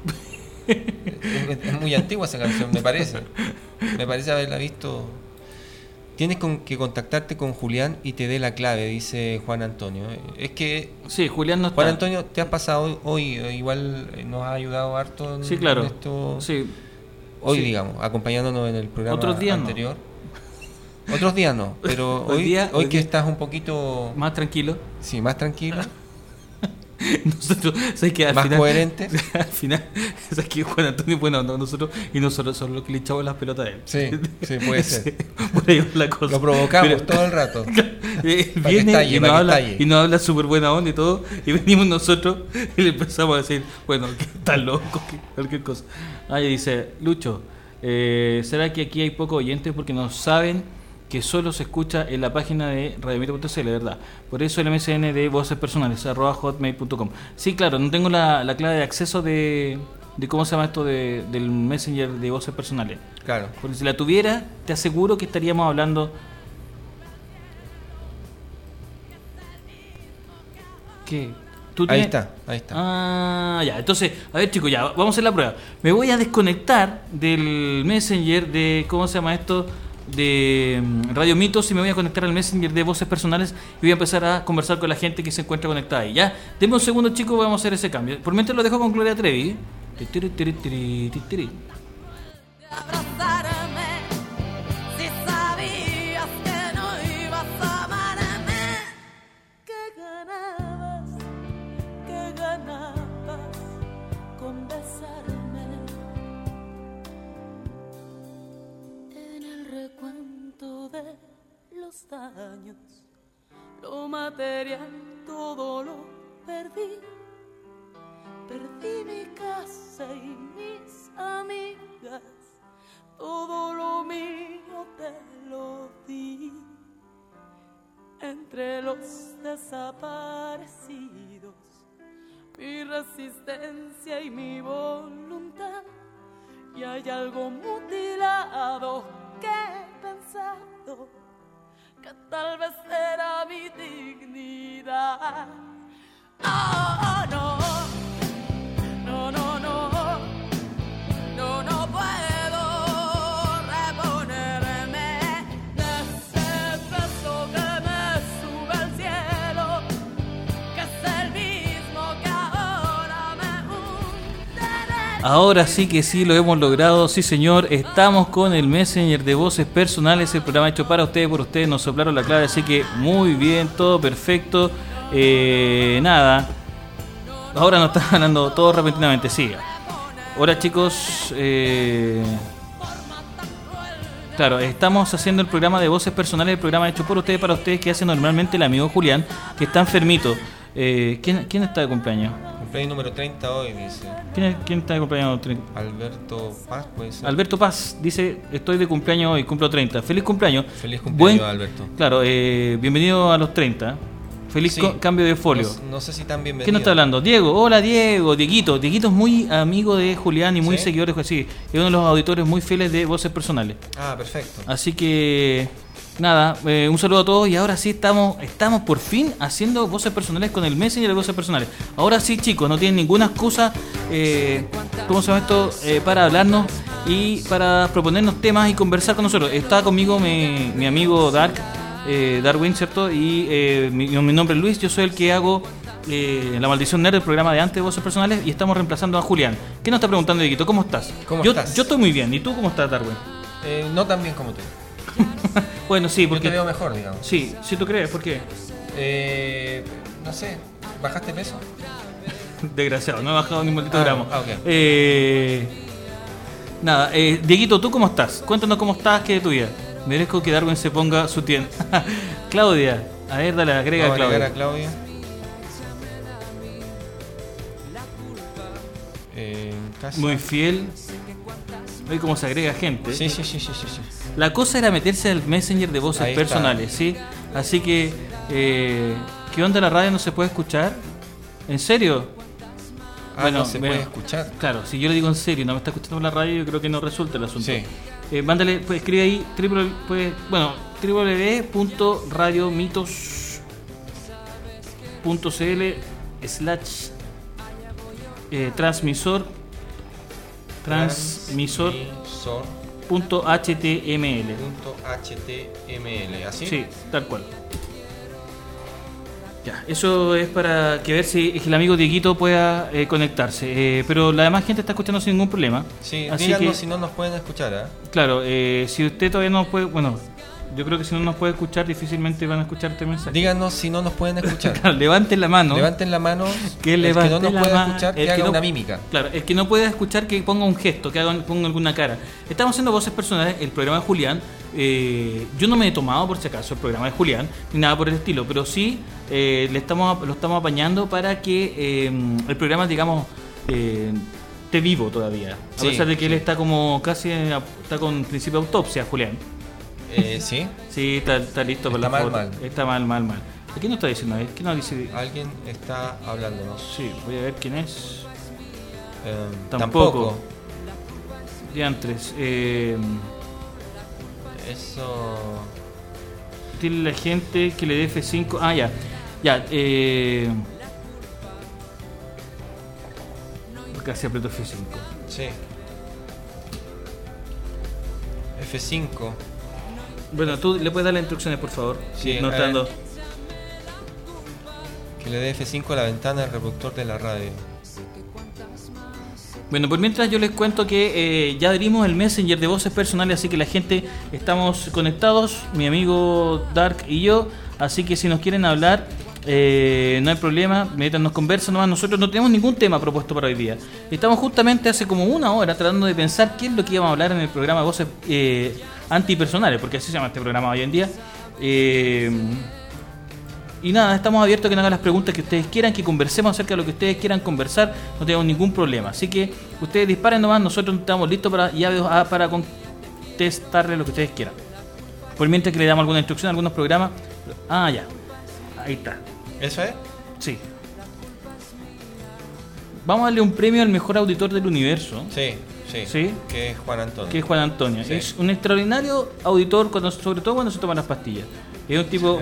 Es muy antigua esa canción, me parece. Me parece haberla visto. Tienes que contactarte con Julián y te dé la clave, dice Juan Antonio. Es que Sí, Julián no está. Juan Antonio, te has pasado hoy, igual nos ha ayudado harto en, Sí, claro. en esto. Sí. Hoy, Sí. digamos, acompañándonos en el programa Otros días no. anterior. Otros días no, pero Hoy hoy, día- hoy hoy que día- estás un poquito Más tranquilo. sí, más tranquilo, Nosotros, ¿sabes qué? Al más final, coherente. Al final, ¿sabes qué? Juan Antonio, bueno, no, nosotros somos los que le echamos las pelotas a él. Sí, puede ser. Por ahí va la cosa. Lo provocamos Pero- todo el rato. Viene Para que estalle, y, nos para que habla, estalle. y nos habla súper buena onda y todo, y venimos nosotros y le empezamos a decir, bueno, que estás loco, que cualquier cosa. Y dice, Lucho, ¿será que aquí hay pocos oyentes porque no saben que solo se escucha en la página de radiomito.cl, verdad? Por eso el MSN de voces personales, @hotmail.com. Sí, claro, no tengo la clave de acceso de cómo se llama esto del Messenger de voces personales. Claro. Porque si la tuviera, te aseguro que estaríamos hablando... ¿Qué? ¿Tú Ahí tienes- está. Ah, ya. Entonces, a ver, chicos, ya, vamos a hacer la prueba. Me voy a desconectar del Messenger de, ¿cómo se llama esto? De Radio Mitos, y me voy a conectar al Messenger de voces personales y voy a empezar a conversar con la gente que se encuentra conectada ahí. Ya, denme un segundo, chicos, vamos a hacer ese cambio. Por mientras lo dejo con Gloria Trevi. Abrazarme si sabías que no ibas a amarme. Que ganabas con besarme. En el recuento de los daños, lo material todo lo perdí. Perdí mi casa y mis amigas, todo lo mío te lo di. Entre los desaparecidos, mi resistencia y mi voluntad, y hay algo mutilado que he pensado que tal vez era mi dignidad. Oh, no. No puedo reponerme de ese beso que me sube al cielo, que es el mismo que ahora me hunde en el... Ahora sí que sí, lo hemos logrado, sí señor, estamos con el Messenger de voces personales, el programa hecho para ustedes, por ustedes, nos soplaron la clave, así que muy bien, todo perfecto. Nada, ahora nos están ganando todo repentinamente, sí. Hola chicos, Claro, estamos haciendo el programa de voces personales, el programa hecho por ustedes para ustedes que hace normalmente el amigo Julián, que está enfermito. ¿Quién está de cumpleaños? Cumpleaños número 30 hoy, dice. ¿Quién está de cumpleaños? Alberto Paz, puede ser. Alberto Paz dice, estoy de cumpleaños hoy, cumplo 30. Feliz cumpleaños. Feliz cumpleaños, Alberto. Claro, bienvenido a los 30. Feliz Sí. Cambio de folio. No sé si tan bienvenido. ¿Quién nos está hablando? Diego. Hola, Diego. Dieguito. Dieguito es muy amigo de Julián y muy ¿Sí? seguidor de sí, es uno de los auditores muy fieles de Voces Personales. Ah, perfecto. Así que, nada, un saludo a todos y ahora sí estamos por fin haciendo Voces Personales con el Messenger de Voces Personales. Ahora sí, chicos, no tienen ninguna excusa, ¿cómo se llama esto? Para hablarnos y para proponernos temas y conversar con nosotros. Está conmigo mi amigo Darwin, ¿cierto? Y mi nombre es Luis, yo soy el que hago La Maldición Nerd, el programa de antes de Voces Personales, y estamos reemplazando a Julián. ¿Qué nos está preguntando, Dieguito? ¿Cómo estás? ¿Cómo yo estás? Yo estoy muy bien. ¿Y tú cómo estás, Darwin? No tan bien como tú. Bueno, sí, Yo porque... te veo mejor, digamos. Sí, sí tú crees, ¿por qué? No sé, ¿bajaste peso? Desgraciado, no he bajado ni un maldito Ah, gramo. ok. Nada, Dieguito, ¿tú cómo estás? Cuéntanos cómo estás, qué de tu vida. Merezco que Darwin se ponga su tienda. Claudia, a ver, dale, agrega a Vamos a Claudia. agregar a Claudia. Casi. Muy fiel. Ve cómo se agrega gente. Sí. La cosa era meterse al Messenger de voces Ahí está. personales, ¿sí? Así que, ¿qué onda la radio no se puede escuchar? ¿En serio? No se puede escuchar. Claro, si yo le digo en serio y no me está escuchando por la radio, yo creo que no resulta el asunto. Sí. Mándale, pues escribe ahí www.radiomitos.cl/transmisor.html. .html, ¿así? Sí, tal cual. Ya, eso es para que ver si el amigo Dieguito pueda conectarse. Pero la demás gente está escuchando sin ningún problema. Sí, Así díganos que, si no nos pueden escuchar, ¿eh? claro, si usted todavía no puede, bueno, yo creo que si no nos puede escuchar, difícilmente van a escuchar este mensaje. Díganos si no nos pueden escuchar. Claro, levanten la mano. Levanten la mano. Que el que levante no nos la puede mano, escuchar, el que haga no- una mímica. Claro, el que no puede escuchar, que ponga un gesto, que ponga alguna cara. Estamos haciendo Voces Personales, el programa de Julián. Yo no me he tomado, por si acaso, el programa de Julián, ni nada por el estilo, pero sí lo estamos apañando para que el programa, digamos, esté vivo todavía. A Sí, pesar de que él sí. está como casi, está con principio de autopsia, Julián. Sí. Sí, está listo para Está la mal, foto. mal. Está mal. ¿Qué nos está diciendo? ¿Qué nos dice? Alguien está hablándonos. Sí, voy a ver quién es. Tampoco. Diantres. Eso. Dile a la gente que le dé F5. Ah, ya. Ya. Casi aprieto F5. Sí. F5. Bueno, tú le puedes dar las instrucciones, por favor. Sí, no a está ver. dando. Que le dé F5 a la ventana del reproductor de la radio. Bueno, por mientras yo les cuento que ya abrimos el Messenger de Voces Personales, así que la gente estamos conectados, mi amigo Dark y yo, así que si nos quieren hablar, no hay problema, nos conversan nomás, nosotros no tenemos ningún tema propuesto para hoy día. Estamos justamente hace como una hora tratando de pensar qué es lo que íbamos a hablar en el programa de Voces Antipersonales, porque así se llama este programa hoy en día. Y nada, estamos abiertos a que nos hagan las preguntas que ustedes quieran, que conversemos acerca de lo que ustedes quieran conversar, no tenemos ningún problema. Así que ustedes disparen nomás, nosotros estamos listos para contestarle lo que ustedes quieran. Por mientras que le damos alguna instrucción, algunos programas. Ah, ya. Ahí está. ¿Eso es? Sí. Vamos a darle un premio al mejor auditor del universo, Sí. ¿Sí? Que es Juan Antonio. que es Juan Antonio. Sí. Es un extraordinario auditor, sobre todo cuando se toman las pastillas. Es un tipo...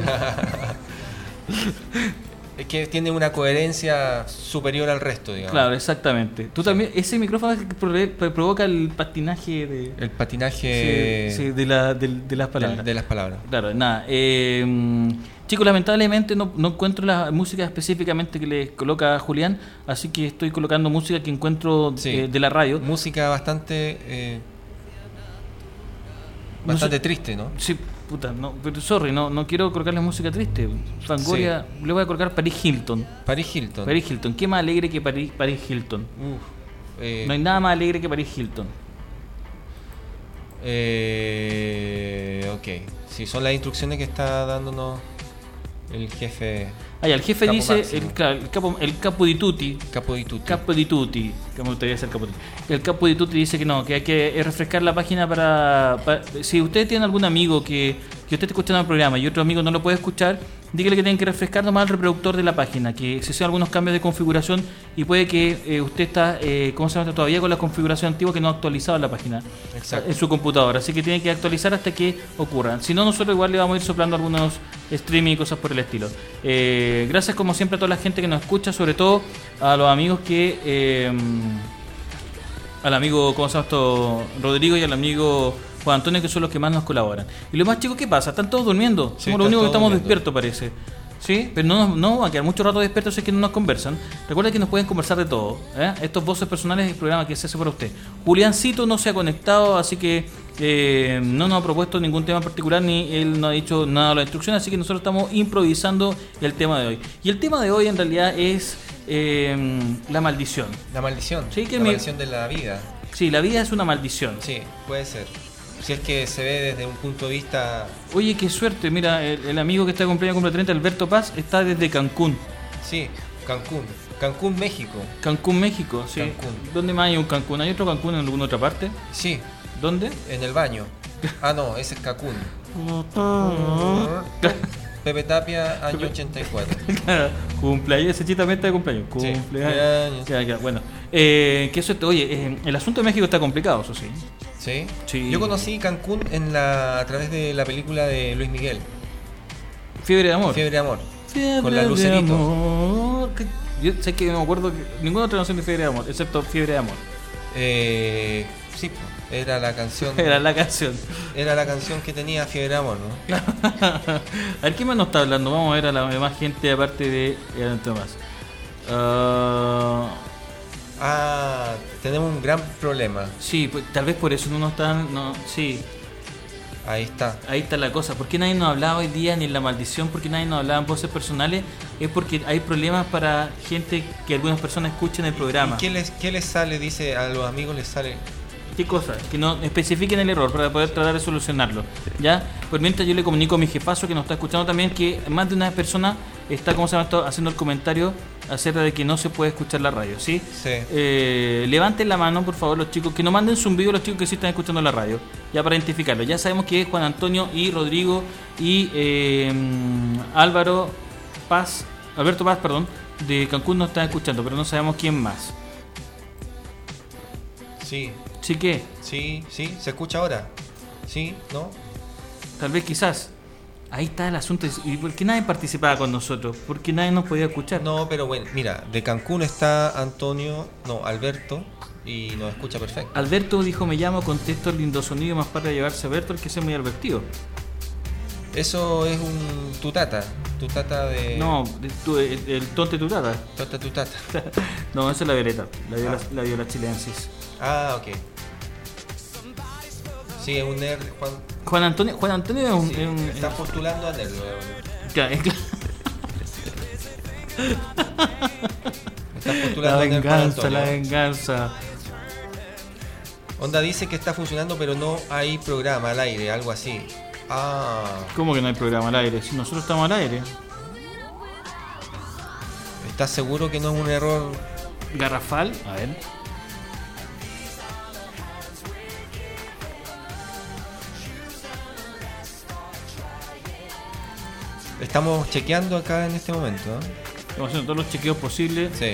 Es que tiene una coherencia superior al resto, digamos. Claro, exactamente. Tú también, ese micrófono es el que provoca el patinaje de, El patinaje sí, de las palabras. de las palabras. Claro, nada. Chicos, lamentablemente no encuentro la música específicamente que le coloca Julián, así que estoy colocando música que encuentro Sí. de la radio. Música bastante No sé- triste, ¿no? Sí, puta, no, pero sorry, no quiero colocarle música triste. Fangoria, le voy a colocar Paris Hilton. Paris Hilton. Paris Hilton, ¿qué más alegre que Paris Hilton? Uf, No hay nada más alegre que Paris Hilton. Ok. Sí, son las instrucciones que está dándonos el jefe El jefe Capo dice, máximo. el capo di tutti, Capo di Tutti. Capo di tutti, que me gustaría ser capo di tutti. El capo di tutti dice que no, que hay que refrescar la página para si ustedes tienen algún amigo que usted está escuchando el programa y otro amigo no lo puede escuchar, dígale que tienen que refrescar nomás el reproductor de la página, que se hacen algunos cambios de configuración y puede que usted está, ¿cómo se llama? Todavía con la configuración antigua que no ha actualizado la página Exacto. en su computadora, así que tiene que actualizar hasta que ocurra. Si no, nosotros igual le vamos a ir soplando algunos streaming y cosas por el estilo. Gracias como siempre a toda la gente que nos escucha, sobre todo a los amigos que al amigo, ¿cómo se llama esto? Rodrigo y al amigo Juan Antonio, que son los que más nos colaboran. Y los más chicos, ¿qué pasa? Están todos durmiendo. Sí, Somos los están únicos que todos estamos durmiendo. despiertos, parece. ¿Sí? Pero no va a quedar mucho rato despiertos si es que no nos conversan. Recuerda que nos pueden conversar de todo. Estos voces personales es el programa que se hace para usted. Juliancito no se ha conectado, así que no nos ha propuesto ningún tema en particular, ni él no ha dicho nada de la instrucción, así que nosotros estamos improvisando el tema de hoy. Y el tema de hoy en realidad es la maldición. La maldición. Sí, que la me- maldición de la vida. Sí, la vida es una maldición. Sí, puede ser. Si es que se ve desde un punto de vista... Oye, qué suerte, mira, el amigo que está de cumpleaños, cumple 30, Alberto Paz, está desde Cancún. Sí, Cancún. Cancún, México. Cancún, México, sí. Cancún. ¿Dónde más hay un Cancún? ¿Hay otro Cancún en alguna otra parte? Sí, ¿Dónde? en el baño. Ah, no, ese es Cancún. Pepe Tapia, año 84. Cumpleaños, ese chiste también está de cumpleaños. Sí, Cumpleaños. Ya, bueno. Que suerte. Oye, el asunto de México está complicado, eso sí. ¿Sí? Sí. Yo conocí Cancún a través de la película de Luis Miguel, Fiebre de amor. Fiebre de Amor. Fiebre con la de Lucerito. amor. Yo sé que no me acuerdo ninguna otra canción de Fiebre de amor, excepto Fiebre de amor. Sí, era la canción. Era la canción. Era la canción que tenía Fiebre de Amor, ¿no? A ver, ¿quién más nos está hablando? Vamos a ver a la demás gente aparte de Tomás. Tenemos un gran problema. Sí, pues, tal vez por eso no nos están... No, sí, Ahí está. ahí está la cosa. ¿Por qué nadie nos hablaba hoy día ni en la maldición? ¿Por qué nadie nos hablaba en voces personales? Es porque hay problemas para gente que algunas personas escuchen el programa. ¿Y qué les sale? Dice, a los amigos les sale. ¿Qué cosa? Que no especifiquen el error para poder tratar de solucionarlo. ¿Ya? Pues mientras yo le comunico a mi jefazo que nos está escuchando también que más de una persona está, ¿cómo se llama esto?, haciendo el comentario acerca de que no se puede escuchar la radio, ¿sí? Sí. Levanten la mano, por favor, los chicos, que nos manden zumbido los chicos que sí están escuchando la radio, ya para identificarlo. Ya sabemos que Juan Antonio y Rodrigo y Alberto Paz, perdón, de Cancún nos están escuchando, pero no sabemos quién más. Sí, Así que, sí, ¿se escucha ahora? Sí, ¿no? tal vez quizás, ahí está el asunto. ¿Y por qué nadie participaba con nosotros? ¿Por qué nadie nos podía escuchar? No, pero bueno, mira, de Cancún está Alberto, y nos escucha perfecto. Alberto dijo, me llamo, contesto el lindo sonido más para llevarse a Alberto, el que sea muy advertido. Eso es un tutata de... No, el tonte turada. Tutata. No, esa es la violeta, la viola chilensis. Ah, ok. Sí, es un nerd, Juan. Juan Antonio es un... Sí, es un- está postulando a nerd. Claro, es Está la postulando a nerd Juan venganza, la Antonio. venganza. Onda dice que está funcionando, pero no hay programa al aire, algo así. Ah, ¿Cómo que no hay programa al aire? Si nosotros estamos al aire. ¿estás seguro que no es un error? Garrafal, a ver. Estamos chequeando acá en este momento, ¿eh? Estamos haciendo todos los chequeos posibles. Sí.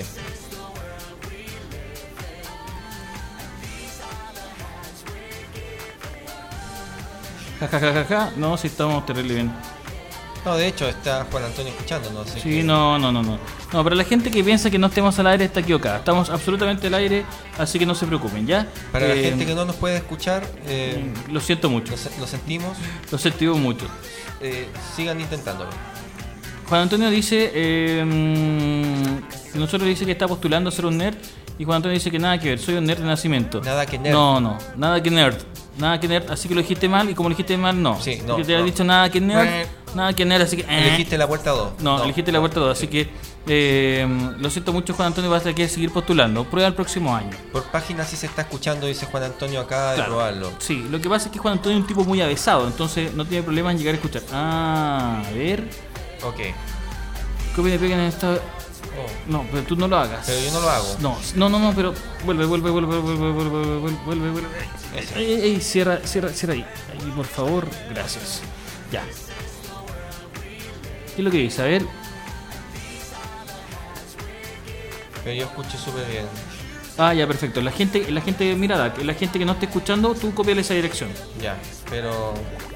Ja, ja, ja, ja, ja. No, si estamos terrible bien. No, de hecho está Juan Antonio escuchando, ¿no? Así Sí, que- no. No, pero la gente que piensa que no estemos al aire está equivocada. Estamos absolutamente al aire, así que no se preocupen, ¿ya? Para la gente que no nos puede escuchar, Lo siento mucho. lo sentimos, Lo sentimos mucho. sigan intentándolo. Juan Antonio dice, nosotros dice que está postulando a ser un nerd, y Juan Antonio dice que nada que ver, soy un nerd de nacimiento. Nada que nerd. No, nada que nerd. Nada que nerd, así que lo dijiste mal, y como lo dijiste mal, no. Sí, Porque te no. había dicho nada que nerd, nada que añadir, así que... Elegiste la puerta 2. No, elegiste la puerta 2, así que lo siento mucho, Juan Antonio, vas a tener que seguir postulando. Prueba el próximo año. Por página sí se está escuchando, dice Juan Antonio acá, de Claro. probarlo. Sí, lo que pasa es que Juan Antonio es un tipo muy avesado, entonces no tiene problema en llegar a escuchar. A ver... Ok. Copia y pega en esta... Oh, No, pero tú no lo hagas. pero yo no lo hago. No, pero vuelve. Eso. Ey, cierra ahí. Ahí, por favor, gracias. Ya. ¿Qué es lo que dice? A ver. Pero yo escucho súper bien. Ah, ya, perfecto. La gente, mira, Dak, la gente que no esté escuchando, tú copiale esa dirección. Ya, pero...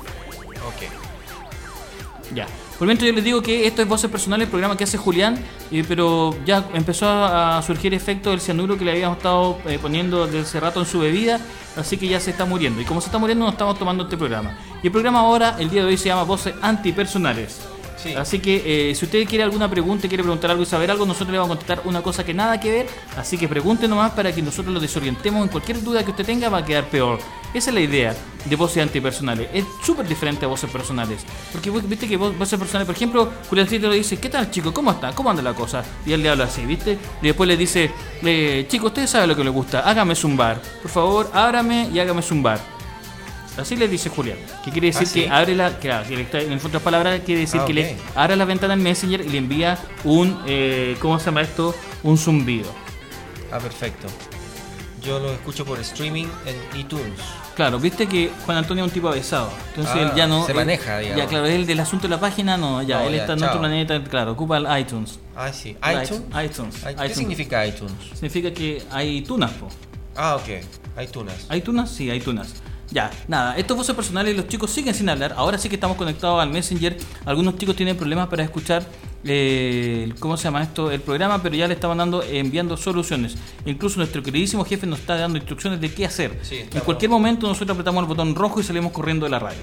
Ok. Ya. Por mientras yo les digo que esto es Voces Personales, el programa que hace Julián, pero ya empezó a surgir efecto del cianuro que le habíamos estado poniendo desde hace rato en su bebida, así que ya se está muriendo. Y como se está muriendo, no estamos tomando este programa. Y el programa ahora, el día de hoy, se llama Voces Antipersonales. Sí. Así que si usted quiere alguna pregunta, quiere preguntar algo y saber algo, nosotros le vamos a contestar una cosa que nada que ver. Así que pregunte nomás para que nosotros lo desorientemos en cualquier duda que usted tenga, va a quedar peor. Esa es la idea de Voces Antipersonales. Es súper diferente a Voces Personales. Porque viste que Voces Personales, por ejemplo, Juliancito le dice: ¿qué tal, chico? ¿Cómo está? ¿Cómo anda la cosa? Y él le habla así, ¿viste? Y después le dice: chico, usted sabe lo que le gusta, hágame zumbar. Por favor, ábrame y hágame zumbar. Así le dice Julián, que quiere decir ¿sí? que abre la, claro, que le está- en otras palabras quiere decir que ok. le abre la ventana en Messenger y le envía un, ¿cómo se llama esto? Un zumbido. Ah, perfecto. Yo lo escucho por streaming en iTunes. Claro, viste que Juan Antonio es un tipo avesado, entonces Ah, él ya no... se maneja, digamos. Ya, claro, él del asunto de la página, no, ya, No, él ya, está en chao. otro planeta, claro, ocupa el iTunes. Ah, sí. El ¿iTunes? iTunes. ¿Qué iTunes. significa iTunes? Significa que hay tunas, po. Ah, ok. iTunes. ¿Hay tunas? Sí, hay tunas. Ya, nada, estos voces personales, los chicos siguen sin hablar. Ahora sí que estamos conectados al Messenger. Algunos chicos tienen problemas para escuchar, ¿cómo se llama esto? El programa, pero ya le estaban enviando soluciones. Incluso nuestro queridísimo jefe nos está dando instrucciones de qué hacer. Sí, En estamos- cualquier momento nosotros apretamos el botón rojo y salimos corriendo de la radio.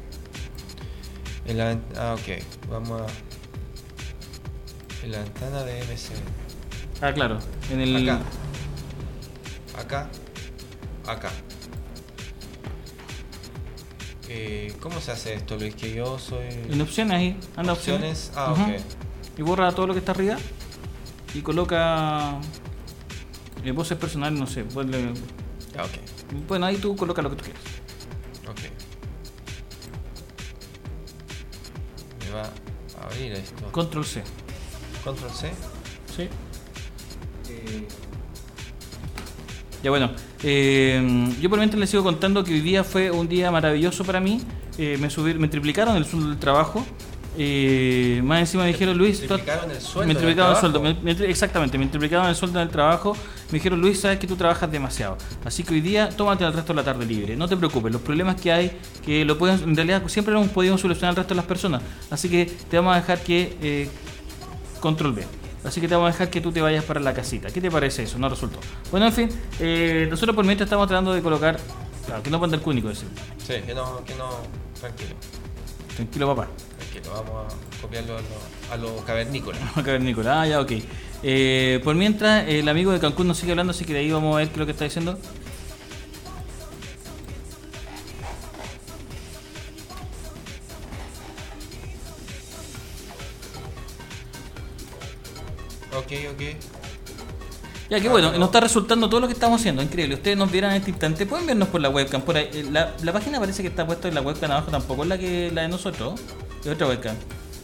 Ok. Vamos a... En la ventana de MC. Ah, claro. En el... Acá. ¿Cómo se hace esto, Luis? Que yo soy... En opciones ahí, anda opciones. Ah, Ujú. ok. Y borra todo lo que está arriba y coloca voces personales, no sé. Ponle... Ah, ok. Bueno, ahí tú coloca lo que tú quieras. Ok. Me va a abrir esto. Control C. Control C. Sí. Ya bueno, yo por mientras les sigo contando que hoy día fue un día maravilloso para mí. Me triplicaron el sueldo del trabajo. Más encima me dijeron: Luis, ¿Triplicaron el sueldo me del triplicaron el trabajo? sueldo. Exactamente, me triplicaron el sueldo del trabajo. Me dijeron: Luis, sabes que tú trabajas demasiado, así que hoy día tómate el resto de la tarde libre. No te preocupes, los problemas que hay, que lo pueden, en realidad siempre lo hemos podido solucionar el resto de las personas. Así que te vamos a dejar que control B. Así que te vamos a dejar que tú te vayas para la casita. ¿Qué te parece eso? No resultó. Bueno, en fin, nosotros por mientras estamos tratando de colocar... Claro, que no panda el cúnico ese. Sí, que no... Tranquilo. Tranquilo, papá. Tranquilo, vamos a copiarlo a los cavernícolas. Vamos a caer Nicolás. Ah, ya, ok. Por mientras, el amigo de Cancún nos sigue hablando, así que de ahí vamos a ver qué es lo que está diciendo. Ok. Ya que bueno, nos está resultando todo lo que estamos haciendo, increíble. Ustedes nos vieran en este instante, pueden vernos por la webcam, por ahí. La página parece que está puesta en la webcam abajo, tampoco es la de nosotros, es otra webcam.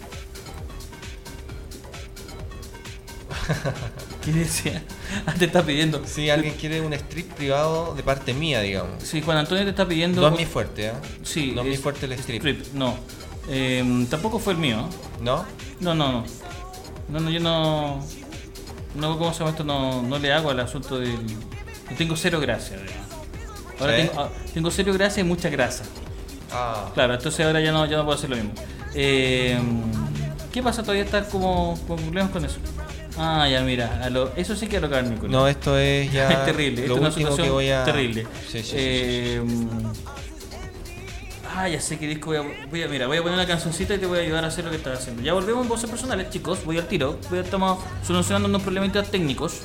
¿Qué decía? Ah, te está pidiendo. Si alguien quiere un strip privado de parte mía, digamos. Sí, Juan Antonio te está pidiendo. No es mi fuerte, ¿eh? Sí, No es mi fuerte el strip. No. Tampoco fue el mío. ¿No? No, yo no. No, ¿cómo se llama esto? No le hago al asunto del. Yo tengo cero gracia, digamos. Ahora ¿Sí? tengo cero gracia y mucha grasa. Ah, Claro, entonces ahora ya no puedo hacer lo mismo. ¿Qué pasa? ¿Todavía estás como con problemas con eso? Ah, ya, mira. Eso sí que es lo cavernícola. no, esto es ya Es terrible. lo Esto es una último situación que voy a... terrible. Sí. Ya sé qué disco voy a poner una cancioncita y te voy a ayudar a hacer lo que estás haciendo. Ya volvemos en voces personales, chicos. Voy al tiro. Estamos solucionando unos problemitas técnicos.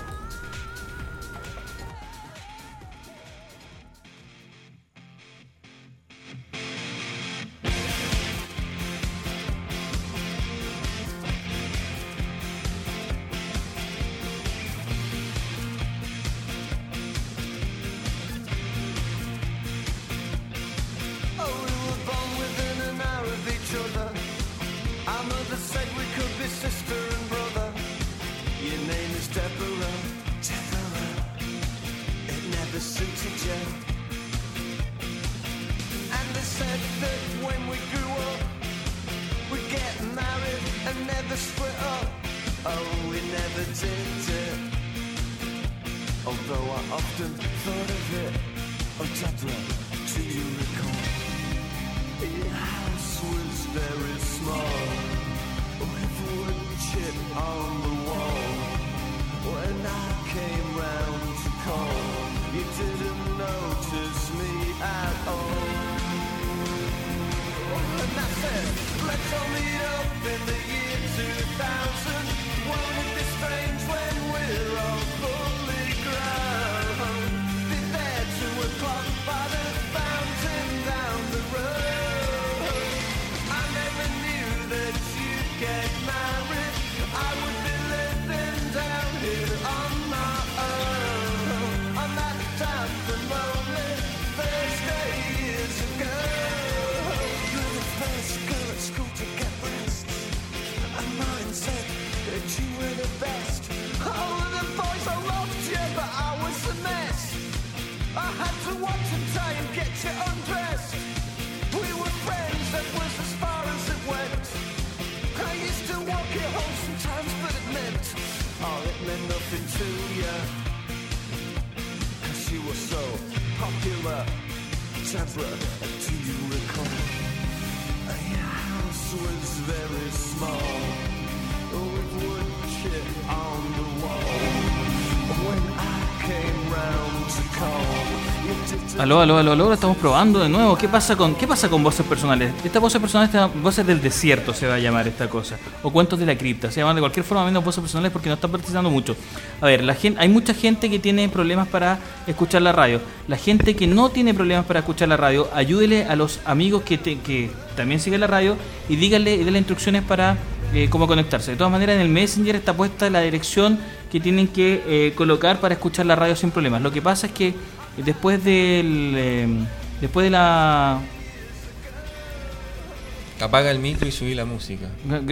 yeah. And they said that when we grew up, we'd get married and never split up. Oh, we never did it. Although I often thought of it. Oh, Deborah, do you recall? Your house was very small, with wood chip on the wall. When I came round to call, you didn't notice me at all. And I said, let's all meet up in the year 2000. Won't it be strange when we're all fully grown? Be there 2 o'clock by the fountain down the road. I never knew that you'd get married. I would be living down here on my own. On that damp and lonely Thursday years ago. You're the first girl at school to get breasts, and mine said that you were the best. All of the boys I loved you, but I was a mess. I had to watch and try and get you undressed. We were friends, that was as far as it went. I used to walk you home sometimes, but it meant nothing to you, 'cause you were so popular. Deborah, do you recall? Your house was very small, with wood chip on the wall. When I came round to call, you didn't. Aló, estamos probando de nuevo. ¿Qué pasa con voces personales? Estas voces personales, voces del desierto se va a llamar esta cosa, o cuentos de la cripta, se llaman de cualquier forma menos voces personales porque no están participando mucho. A ver, hay mucha gente que tiene problemas para escuchar la radio. La gente que no tiene problemas para escuchar la radio, ayúdele a los amigos que también siguen la radio y díganle y denle instrucciones para cómo conectarse. De todas maneras, en el Messenger está puesta la dirección que tienen que colocar para escuchar la radio sin problemas. Lo que pasa es que después de la... Apaga el micro y subí la música.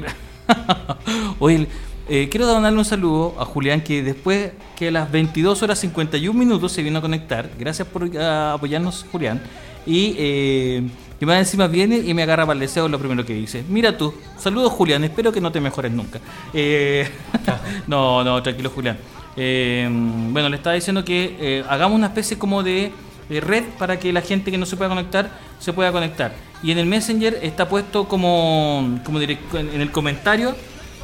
Oye, quiero darle un saludo a Julián, que después que a las 22 horas 51 minutos se vino a conectar. Gracias por apoyarnos, Julián. Y más encima viene y me agarra para el deseo lo primero que dice. Mira tú, saludos Julián, espero que no te mejores nunca. No, tranquilo Julián. Bueno, le estaba diciendo que hagamos una especie como de red para que la gente que no se pueda conectar se pueda conectar. Y en el Messenger está puesto como en el comentario.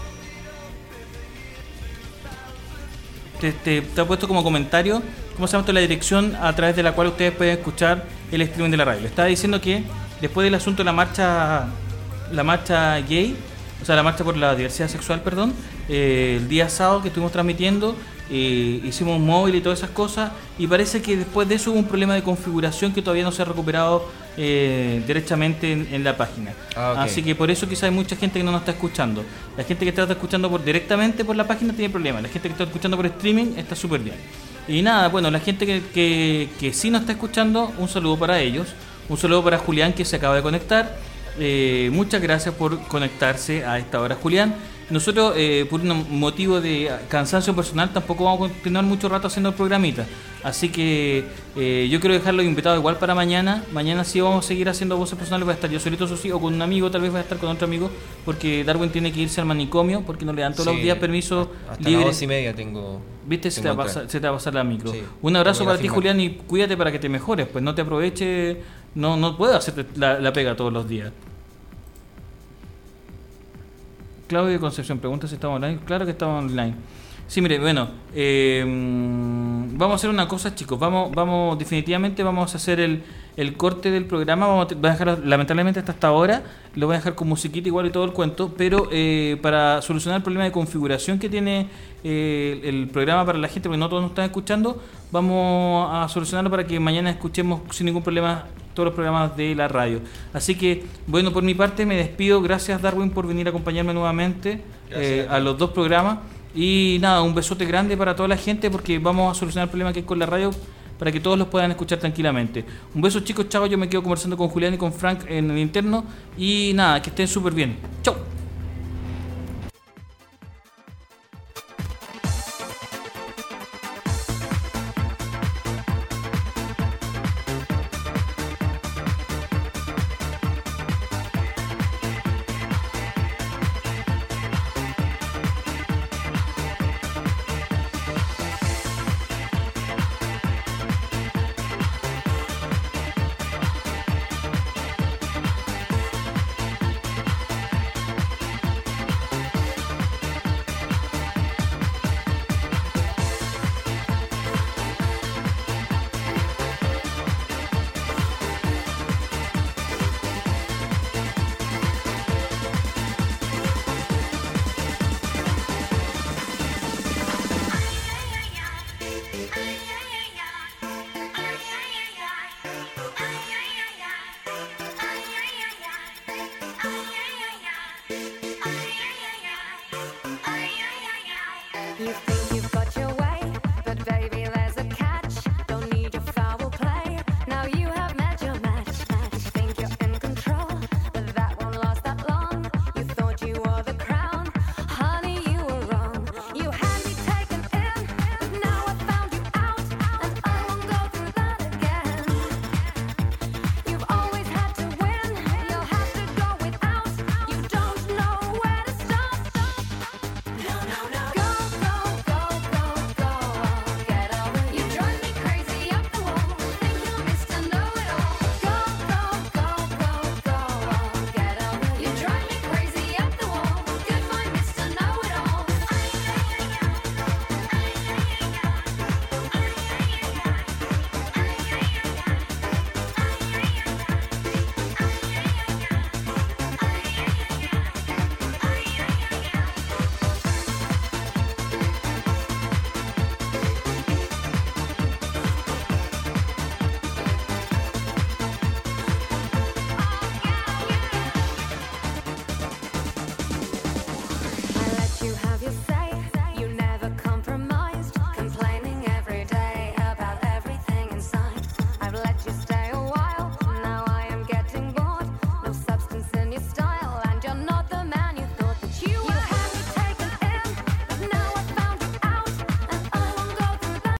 Te ha puesto como comentario, ¿cómo se llama esto? La dirección a través de la cual ustedes pueden escuchar el streaming de la radio. Le estaba diciendo que después del asunto de la marcha gay, o sea, la marcha por la diversidad sexual, perdón, el día sábado que estuvimos transmitiendo, hicimos un móvil y todas esas cosas, y parece que después de eso hubo un problema de configuración que todavía no se ha recuperado derechamente en la página. Okay. Así que por eso quizá hay mucha gente que no nos está escuchando. La gente que está escuchando directamente por la página tiene problemas, la gente que está escuchando por streaming está súper bien. Y nada, bueno, la gente que sí nos está escuchando, un saludo para ellos, un saludo para Julián, que se acaba de conectar. Muchas gracias por conectarse a esta hora, Julián. Nosotros, por un motivo de cansancio personal, tampoco vamos a continuar mucho rato haciendo el programita. Así que yo quiero dejarlo invitado igual para mañana. Mañana sí vamos a seguir haciendo voces personales. Voy a estar yo solito, eso sí, o con un amigo, tal vez voy a estar con otro amigo, porque Darwin tiene que irse al manicomio, porque no le dan todos los días permiso hasta libre. las 2:30 tengo. ¿Viste? Se te va a pasar la micro. Sí. Un abrazo Voy a para ti, firmar. Julián, y cuídate para que te mejores. Pues no te aproveches, no puedes hacerte la pega todos los días. Claudio de Concepción pregunta si estamos online. Claro que estamos online. Sí, mire, bueno, vamos a hacer una cosa, chicos. Definitivamente vamos a hacer el corte del programa. Voy a dejar, lamentablemente, hasta ahora. Lo voy a dejar con musiquita igual y todo el cuento. Pero para solucionar el problema de configuración que tiene el programa para la gente, porque no todos nos están escuchando, vamos a solucionarlo para que mañana escuchemos sin ningún problema todos los programas de la radio. Así que, bueno, por mi parte me despido. Gracias, Darwin, por venir a acompañarme nuevamente a los dos programas. Y nada, un besote grande para toda la gente, porque vamos a solucionar el problema que hay con la radio para que todos los puedan escuchar tranquilamente. Un beso, chicos, chao. Yo me quedo conversando con Julián y con Frank en el interno. Y nada, que estén súper bien. Chao.